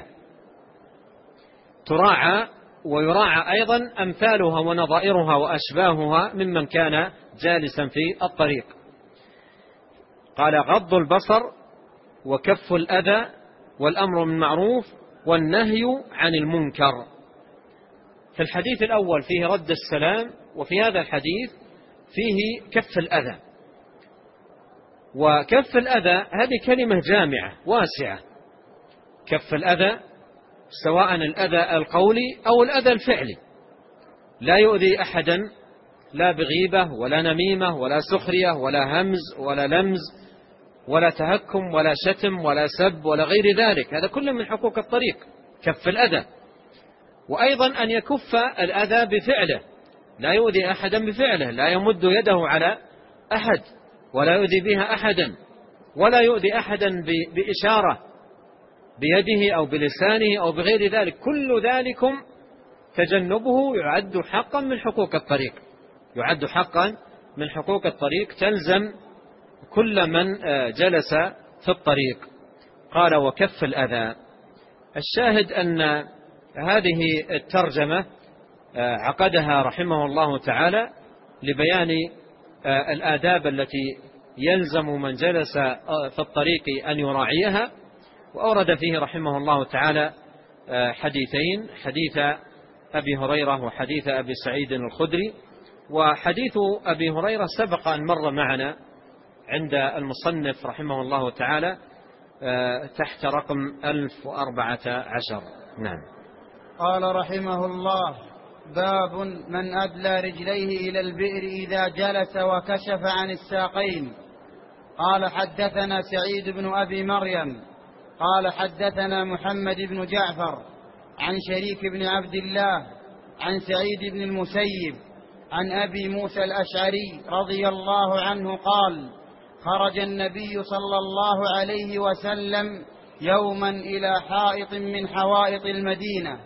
تراعى ويراعى أيضا أمثالها ونظائرها وأشباهها ممن كان جالسا في الطريق. قال: غض البصر وكف الأذى والأمر بالمعروف والنهي عن المنكر. في الحديث الأول فيه رد السلام، وفي هذا الحديث فيه كف الأذى. وكف الأذى هذه كلمة جامعة واسعة. كف الأذى سواء الأذى القولي أو الأذى الفعلي، لا يؤذي أحدا، لا بغيبة ولا نميمة ولا سخرية ولا همز ولا لمز ولا تهكم ولا شتم ولا سب ولا غير ذلك. هذا كله من حقوق الطريق، كف الأذى. وأيضا أن يكف الأذى بفعله، لا يؤذي أحدا بفعله، لا يمد يده على أحد ولا يؤذي بها أحدا، ولا يؤذي أحدا بإشارة بيده أو بلسانه أو بغير ذلك. كل ذلكم تجنبه يعد حقا من حقوق الطريق، يعد حقا من حقوق الطريق، تلزم كل من جلس في الطريق. قال وكف الأذى. الشاهد أن هذه الترجمة عقدها رحمه الله تعالى لبيان الآداب التي يلزم من جلس في الطريق أن يراعيها، وأورد فيه رحمه الله تعالى حديثين، حديث أبي هريرة وحديث أبي سعيد الخدري. وحديث أبي هريرة سبق أن مر معنا عند المصنف رحمه الله تعالى تحت رقم 1014. نعم. قال رحمه الله: باب من أدلى رجليه إلى البئر إذا جلس وكشف عن الساقين. قال حدثنا سعيد بن أبي مريم قال حدثنا محمد بن جعفر عن شريك بن عبد الله عن سعيد بن المسيب عن أبي موسى الأشعري رضي الله عنه قال: خرج النبي صلى الله عليه وسلم يوما إلى حائط من حوائط المدينة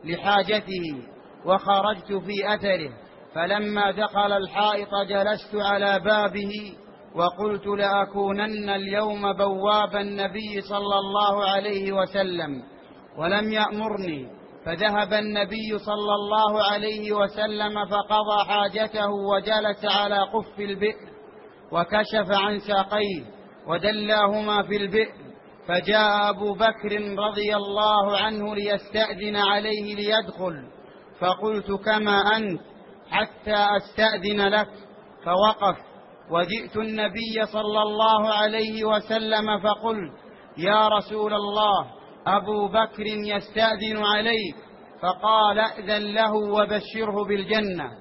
لحاجته، وخرجت في أثره، فلما دخل الحائط جلست على بابه وقلت لأكونن اليوم بواب النبي صلى الله عليه وسلم، ولم يأمرني. فذهب النبي صلى الله عليه وسلم فقضى حاجته وجلس على قف البئر وكشف عن ساقيه ودلاهما في البئر، فجاء أبو بكر رضي الله عنه ليستأذن عليه ليدخل، فقلت: كما أنت حتى أستأذن لك، فوقف. وجئت النبي صلى الله عليه وسلم فقلت: يا رسول الله، أبو بكر يستأذن عليك. فقال: أذن له وبشره بالجنة.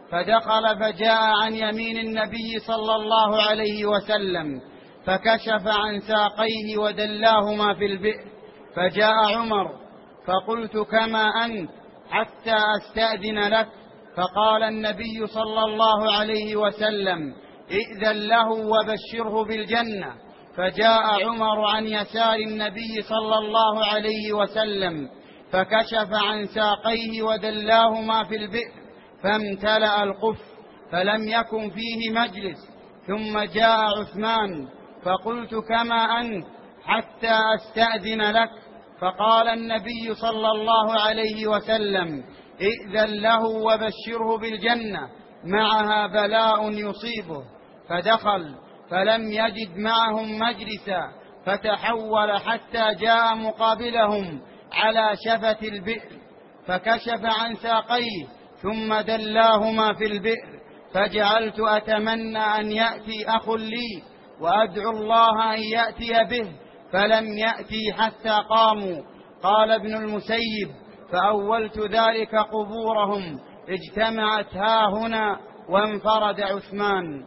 فدخل فجاء عن يمين النبي صلى الله عليه وسلم فكشف عن ساقيه ودلاهما في البئر، فجاء عمر فقلت: كما أنت حتى أستأذن لك. فقال النبي صلى الله عليه وسلم: ائذن له وبشره بالجنة. فجاء عمر عن يسار النبي صلى الله عليه وسلم فكشف عن ساقيه ودلاهما في البئر، فامتلأ القف فلم يكن فيه مجلس. ثم جاء عثمان فقلت: كما أنت حتى أستأذن لك. فقال النبي صلى الله عليه وسلم: ائذن له وبشره بالجنة، معها بلاء يصيبه. فدخل فلم يجد معهم مجلسا، فتحول حتى جاء مقابلهم على شفة البئر، فكشف عن ساقيه ثم دلاهما في البئر، فجعلت أتمنى أن يأتي أخ لي وأدعو الله أن يأتي به، فلم يأتي حتى قاموا. قال ابن المسيب: فأولت ذلك قبورهم اجتمعت هاهنا، وانفرد عثمان.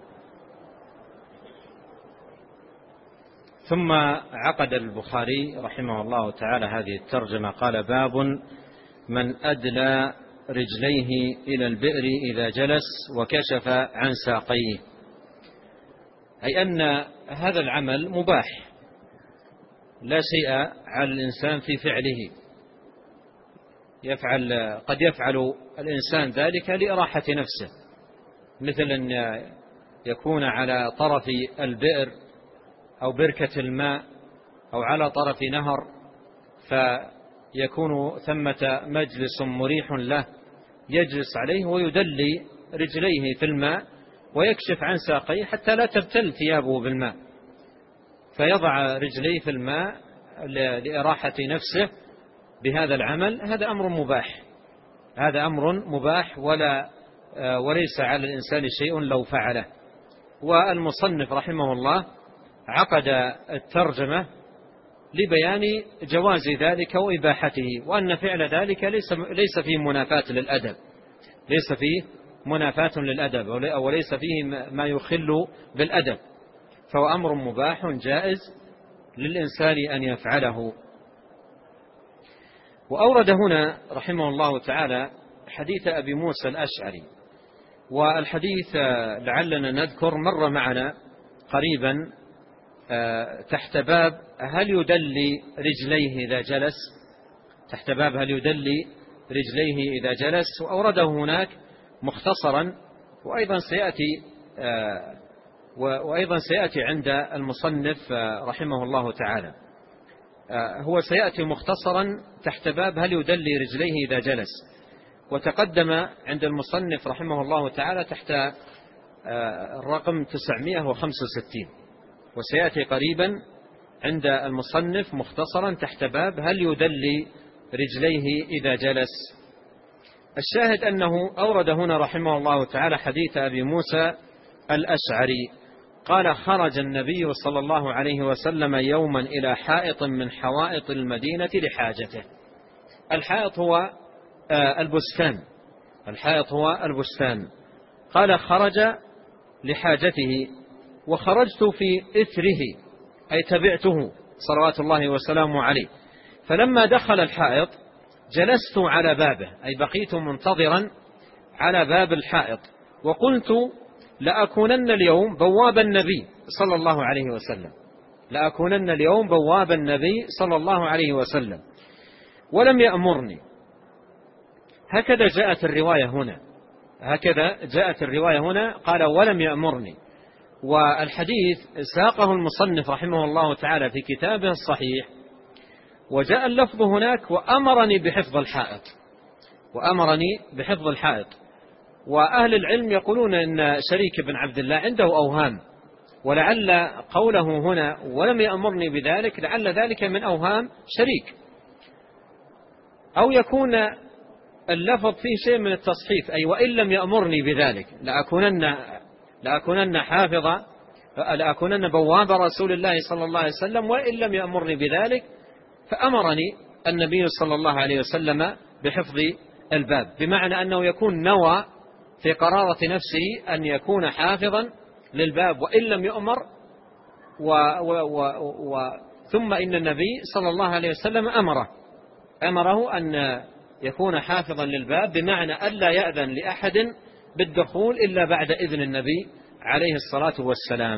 ثم عقد البخاري رحمه الله تعالى هذه الترجمة، قال: باب من أدلى رجليه إلى البئر إذا جلس وكشف عن ساقيه، أي أن هذا العمل مباح، لا شيء على الإنسان في فعله، قد يفعل الإنسان ذلك لإراحة نفسه، مثل أن يكون على طرف البئر أو بركة الماء أو على طرف نهر، فيكون ثمة مجلس مريح له يجلس عليه ويدلي رجليه في الماء ويكشف عن ساقيه حتى لا تبتل ثيابه بالماء، فيضع رجليه في الماء لإراحة نفسه بهذا العمل. هذا أمر مباح، هذا أمر مباح وليس على الإنسان شيء لو فعله. والمصنف رحمه الله عقد الترجمة لبيان جواز ذلك وإباحته، وأن فعل ذلك ليس فيه منافاة للأدب، ليس فيه منافاة للأدب وليس فيه ما يخل بالأدب، فهو أمر مباح جائز للإنسان أن يفعله. وأورد هنا رحمه الله تعالى حديث أبي موسى الأشعري، والحديث لعلنا نذكر مر معنا قريبا تحت باب هل يدلي رجليه إذا جلس، تحت باب هل يدلي رجليه إذا جلس، وأورده هناك مختصرا، وأيضا سيأتي عند المصنف رحمه الله تعالى. هو سيأتي مختصرا تحت باب هل يدلي رجليه إذا جلس، وتقدم عند المصنف رحمه الله تعالى تحت الرقم 965، وسيأتي قريبا عند المصنف مختصرا تحت باب هل يدلي رجليه إذا جلس. الشاهد أنه أورد هنا رحمه الله تعالى حديث أبي موسى الأشعري قال: خرج النبي صلى الله عليه وسلم يوما إلى حائط من حوائط المدينة لحاجته. الحائط هو البستان، الحائط هو البستان. قال: خرج لحاجته وخرجت في إثره، أي تبعته صلوات الله وسلامه عليه. فلما دخل الحائط جلست على بابه، أي بقيت منتظرا على باب الحائط، وقلت: لأكونن اليوم بواب النبي صلى الله عليه وسلم، لأكونن اليوم بواب النبي صلى الله عليه وسلم، ولم يأمرني. هكذا جاءت الرواية هنا، هكذا جاءت الرواية هنا، قال: ولم يأمرني. والحديث ساقه المصنف رحمه الله تعالى في كتابه الصحيح، وجاء اللفظ هناك: وأمرني بحفظ الحائط، وأمرني بحفظ الحائط. وأهل العلم يقولون إن شريك بن عبد الله عنده أوهام، ولعل قوله هنا ولم يأمرني بذلك لعل ذلك من أوهام شريك، أو يكون اللفظ فيه شيء من التصحيف، أي وإن لم يأمرني بذلك لأكونن حافظا، لأكونن بواب رسول الله صلى الله عليه وسلم وإن لم يأمرني بذلك، فأمرني النبي صلى الله عليه وسلم بحفظ الباب، بمعنى أنه يكون نوى في قرارة نفسه أن يكون حافظا للباب وإن لم يؤمر، ثم إن النبي صلى الله عليه وسلم أمره أن يكون حافظا للباب، بمعنى ألا يأذن لأحد بالدخول إلا بعد إذن النبي عليه الصلاة والسلام.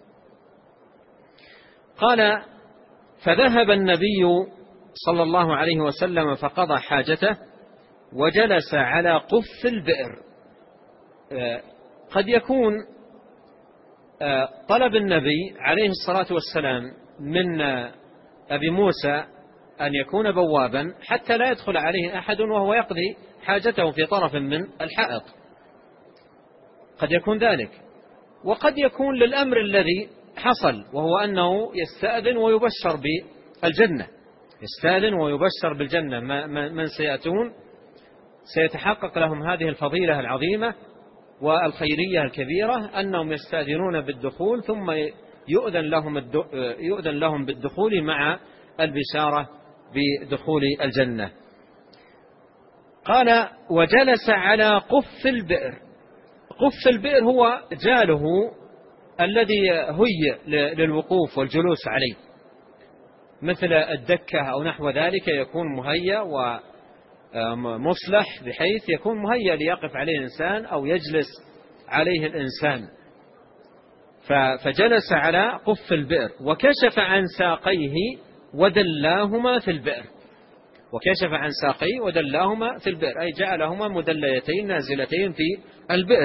قال: فذهب النبي صلى الله عليه وسلم فقضى حاجته وجلس على قف البئر. قد يكون طلب النبي عليه الصلاة والسلام من أبي موسى أن يكون بوابا حتى لا يدخل عليه أحد وهو يقضي حاجته في طرف من الحائط، قد يكون ذلك. وقد يكون للأمر الذي حصل، وهو أنه يستأذن ويبشر بالجنة، يستأذن ويبشر بالجنة. من سيأتون سيتحقق لهم هذه الفضيلة العظيمة والخيرية الكبيرة، أنهم يستأذنون بالدخول ثم يؤذن لهم بالدخول مع البشارة بدخول الجنة. قال: وجلس على قف البئر. قف البئر هو جاله الذي هي للوقوف والجلوس عليه، مثل الدكة أو نحو ذلك، يكون مهيأ ومصلح بحيث يكون مهيأ ليقف عليه الإنسان أو يجلس عليه الإنسان. فجلس على قف البئر وكشف عن ساقيه ودلاهما في البئر، وكشف عن ساقيه ودلاهما في البئر، أي جعلهما مدليتين نازلتين في البئر.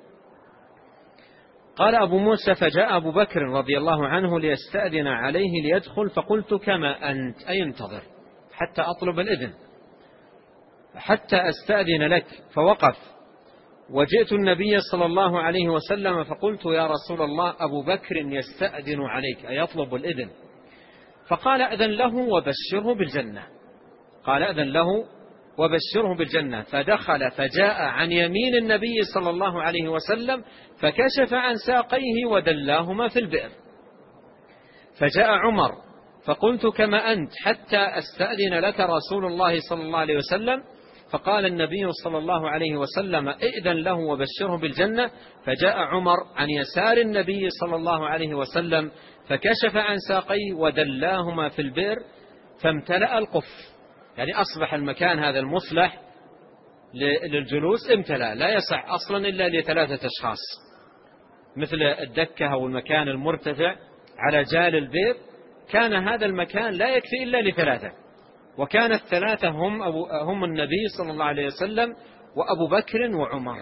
قال أبو موسى: فجاء أبو بكر رضي الله عنه ليستأذن عليه ليدخل، فقلت: كما أنت، أي انتظر حتى أطلب الإذن، حتى أستأذن لك. فوقف، وجئت النبي صلى الله عليه وسلم فقلت: يا رسول الله، أبو بكر يستأذن عليك، أي يطلب الإذن. فقال: أذن له وبشره بالجنة. قال: أذن له وبشره بالجنة. فدخل فجاء عن يمين النبي صلى الله عليه وسلم فكشف عن ساقيه ودلاهما في البئر. فجاء عمر فقلت: كما أنت حتى أستأذن لك رسول الله صلى الله عليه وسلم. فقال النبي صلى الله عليه وسلم: ائذن له وبشره بالجنة. فجاء عمر عن يسار النبي صلى الله عليه وسلم فكشف عن ساقيه ودلاهما في البئر، فامتلأ القف، يعني أصبح المكان هذا المصلح للجلوس امتلأ، لا يسع أصلا إلا ل3 أشخاص، مثل الدكة أو المكان المرتفع على جال البير، كان هذا المكان لا يكفي إلا ل3، وكان ال3 هم النبي صلى الله عليه وسلم وأبو بكر وعمر،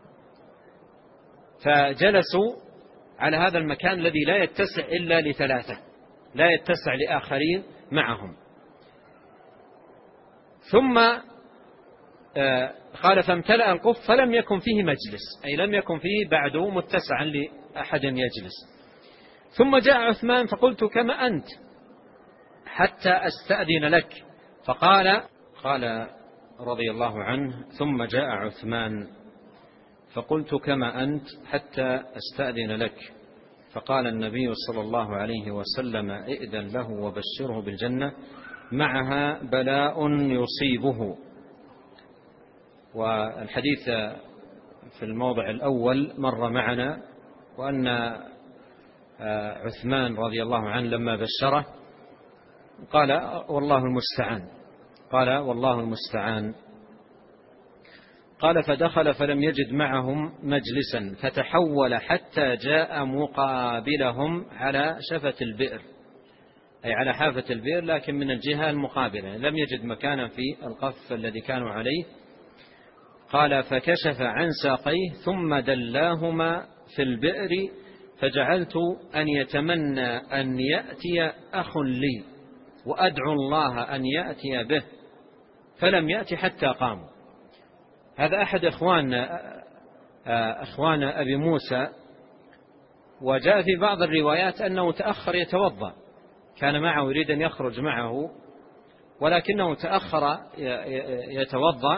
فجلسوا على هذا المكان الذي لا يتسع إلا ل3، لا يتسع لآخرين معهم. ثم قال فامتلأ القف فلم يكن فيه مجلس، أي لم يكن فيه بعده متسعا لأحد يجلس. ثم جاء عثمان فقلت كما أنت حتى أستأذن لك، فقال رضي الله عنه ثم جاء عثمان فقلت كما أنت حتى أستأذن لك، فقال النبي صلى الله عليه وسلم ائذن له وبشره بالجنة معها بلاء يصيبه. والحديث في الموضع الأول مر معنا، وأن عثمان رضي الله عنه لما بشره قال والله المستعان، قال فدخل فلم يجد معهم مجلسا فتحول حتى جاء مقابلهم على شفة البئر، أي على حافة البئر لكن من الجهة المقابلة، لم يجد مكانا في القف الذي كانوا عليه. قال فكشف عن ساقيه ثم دلاهما في البئر، فجعلت أن يتمنى أن يأتي أخ لي وأدعو الله أن يأتي به، فلم يأتي حتى قاموا. هذا أحد أخوان أبي موسى، وجاء في بعض الروايات أنه تأخر يتوضأ، كان معه يريد أن يخرج معه ولكنه تأخر يتوضأ،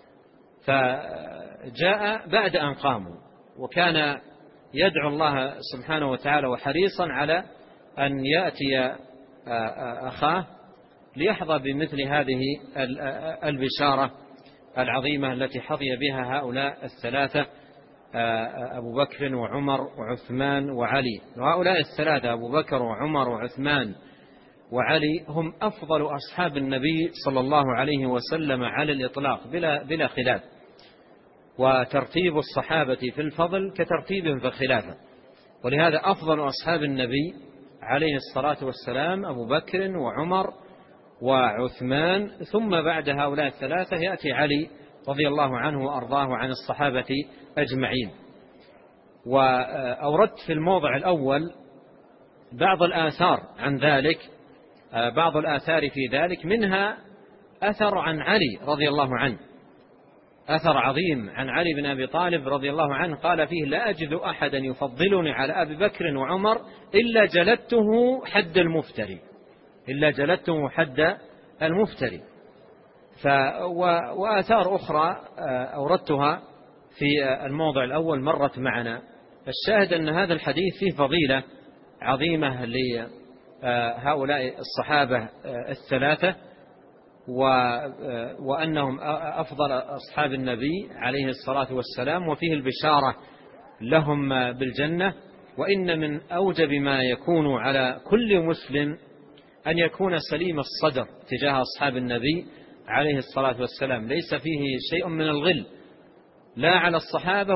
فجاء بعد أن قاموا، وكان يدعو الله سبحانه وتعالى وحريصا على أن يأتي أخاه ليحظى بمثل هذه البشارة العظيمة التي حظي بها هؤلاء ال3 أبو بكر وعمر وعثمان وعلي. وهؤلاء ال3 أبو بكر وعمر وعثمان وعلي هم أفضل أصحاب النبي صلى الله عليه وسلم على الإطلاق بلا خلاف، وترتيب الصحابة في الفضل كترتيبهم في الخلافة، ولهذا أفضل أصحاب النبي عليه الصلاة والسلام أبو بكر وعمر وعثمان، ثم بعد هؤلاء ال3 يأتي علي رضي الله عنه وأرضاه عن الصحابة أجمعين. وأوردت في الموضع الأول بعض الآثار عن ذلك، بعض الآثار في ذلك، منها أثر عن علي رضي الله عنه، أثر عظيم عن علي بن أبي طالب رضي الله عنه، قال فيه لا أجد أحدا يفضلني على أبي بكر وعمر إلا جلدته حد المفتري. وآثار أخرى أوردتها في الموضع الأول مرت معنا. الشاهد أن هذا الحديث فيه فضيلة عظيمة لهؤلاء الصحابة ال3، وأنهم أفضل أصحاب النبي عليه الصلاة والسلام، وفيه البشارة لهم بالجنة. وإن من أوجب ما يكون على كل مسلم أن يكون سليم الصدر تجاه أصحاب النبي عليه الصلاة والسلام، ليس فيه شيء من الغل لا على الصحابة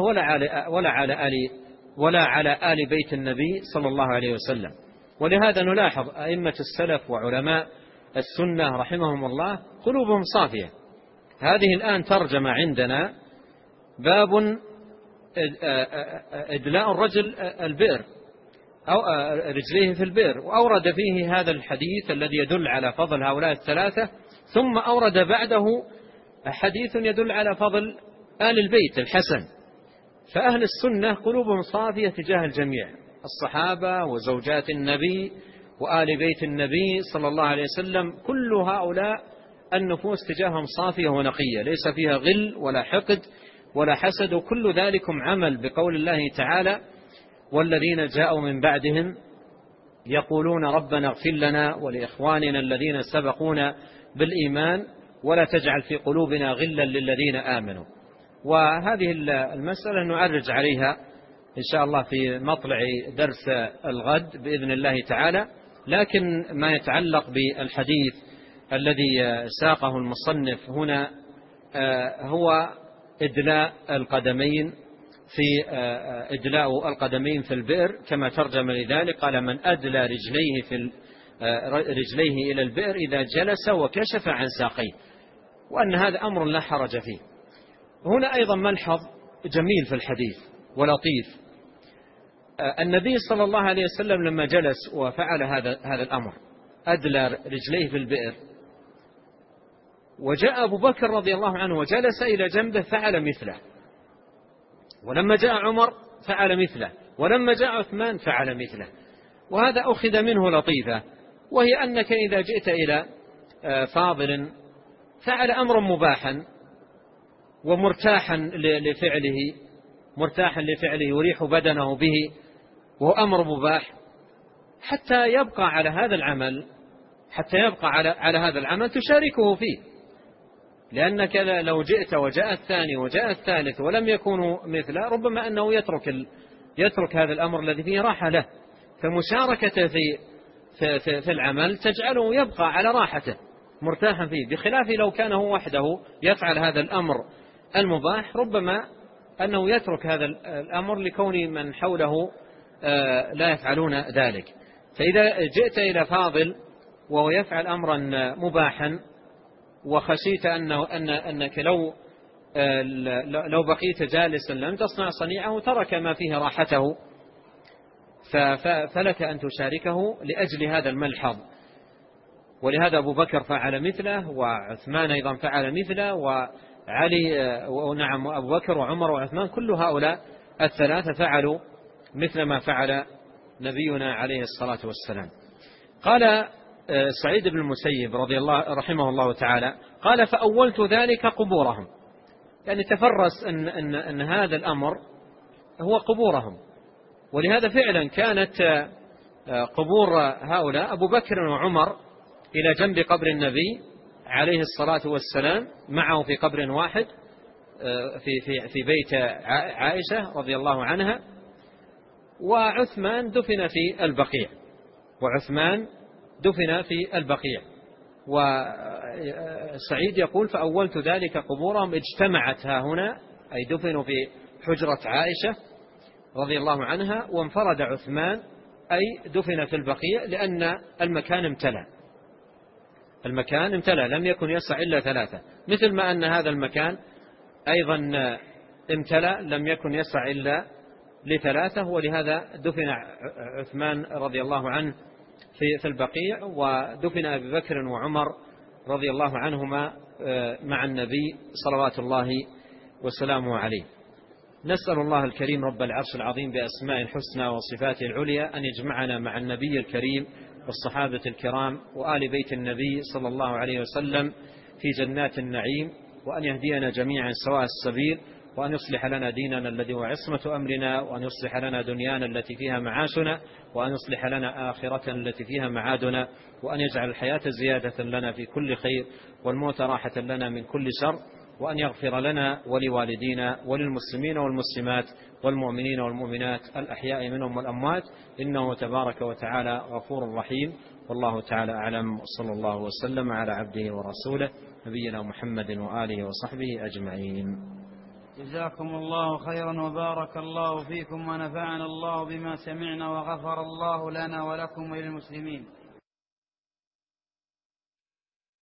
ولا على آل بيت النبي صلى الله عليه وسلم. ولهذا نلاحظ أئمة السلف وعلماء السنة رحمهم الله قلوبهم صافية. هذه الآن ترجم عندنا باب إدلاء الرجل البئر أو رجليه في البئر، وأورد فيه هذا الحديث الذي يدل على فضل هؤلاء ال3، ثم أورد بعده حديث يدل على فضل آل البيت الحسن. فأهل السنة قلوبهم صافية تجاه الجميع، الصحابة وزوجات النبي وآل بيت النبي صلى الله عليه وسلم، كل هؤلاء النفوس تجاههم صافية ونقية، ليس فيها غل ولا حقد ولا حسد. وكل ذلكم عمل بقول الله تعالى والذين جاءوا من بعدهم يقولون ربنا اغفر لنا ولإخواننا الذين سبقونا بالإيمان ولا تجعل في قلوبنا غلا للذين آمنوا. وهذه المسألة نعرج عليها إن شاء الله في مطلع درس الغد بإذن الله تعالى. لكن ما يتعلق بالحديث الذي ساقه المصنف هنا هو إدلاء القدمين في البئر كما ترجم لذلك. قال: من أدلى رجليه إلى البئر إذا جلس وكشف عن ساقيه، وأن هذا أمر لا حرج فيه. هنا أيضا ملحظ جميل في الحديث ولطيف. النبي صلى الله عليه وسلم لما جلس وفعل هذا الأمر، أدلى رجليه في البئر، وجاء أبو بكر رضي الله عنه وجلس إلى جنبه فعل مثله، ولما جاء عمر فعل مثله، ولما جاء عثمان فعل مثله. وهذا أخذ منه لطيفة، وهي أنك إذا جئت إلى فاضل فعل أمرا مباحا ومرتاحا لفعله يريح بدنه به، وهو أمر مباح، حتى يبقى على هذا العمل تشاركه فيه. لأنك لو جئت وجاء الثاني وجاء الثالث ولم يكونوا مثله، ربما أنه يترك هذا الأمر الذي فيه راحة له. فمشاركته في العمل تجعله يبقى على راحته مرتاحا فيه، بخلاف لو كان هو وحده يفعل هذا الأمر المباح، ربما أنه يترك هذا الأمر لكون من حوله لا يفعلون ذلك. فإذا جئت إلى فاضل وهو يفعل أمرا مباحا وخشيت أنك لو بقيت جالسا لم تصنع صنيعه، ترك ما فيه راحته، فلك أن تشاركه لأجل هذا الملحظ. ولهذا أبو بكر فعل مثله، وعثمان أيضا فعل مثله، وعلي ونعم أبو بكر وعمر وعثمان، كل هؤلاء الثلاثة فعلوا مثل ما فعل نبينا عليه الصلاة والسلام. قال سعيد بن المسيب رحمه الله تعالى: قال: فأولت ذلك قبورهم، يعني تفرس أن هذا الأمر هو قبورهم. ولهذا فعلا كانت قبور هؤلاء أبو بكر وعمر إلى جنب قبر النبي عليه الصلاة والسلام، معه في قبر واحد في بيت عائشة رضي الله عنها، وعثمان دفن في البقيع. وسعيد يقول: فأولت ذلك قبورهم، اجتمعت ها هنا، أي دفنوا في حجرة عائشة رضي الله عنها، وانفرد عثمان أي دفن في البقيع، لأن المكان امتلأ لم يكن يسع إلا 3، مثل ما أن هذا المكان أيضا امتلأ لم يكن يسع إلا ل3، ولهذا دفن عثمان رضي الله عنه في البقيع، ودفن أبي بكر وعمر رضي الله عنهما مع النبي صلوات الله وسلامه عليه. نسأل الله الكريم رب العرش العظيم بأسماء الحسنى وصفاته العليا أن يجمعنا مع النبي الكريم والصحابة الكرام وآل بيت النبي صلى الله عليه وسلم في جنات النعيم، وأن يهدينا جميعا سواء السبيل، وأن يصلح لنا ديننا الذي هو عصمة أمرنا، وأن يصلح لنا دنيانا التي فيها معاشنا، وأن يصلح لنا آخرة التي فيها معادنا، وأن يجعل الحياة زيادة لنا في كل خير والموت راحة لنا من كل شر، وأن يغفر لنا ولوالدينا وللمسلمين والمسلمات والمؤمنين والمؤمنات الأحياء منهم والأموات، إنه تبارك وتعالى غفور رحيم. والله تعالى أعلم، وصلى الله وسلم على عبده ورسوله نبينا محمد وآله وصحبه أجمعين. جزاكم الله خيرا وبارك الله فيكم ونفعنا الله بما سمعنا وغفر الله لنا ولكم وللمسلمين.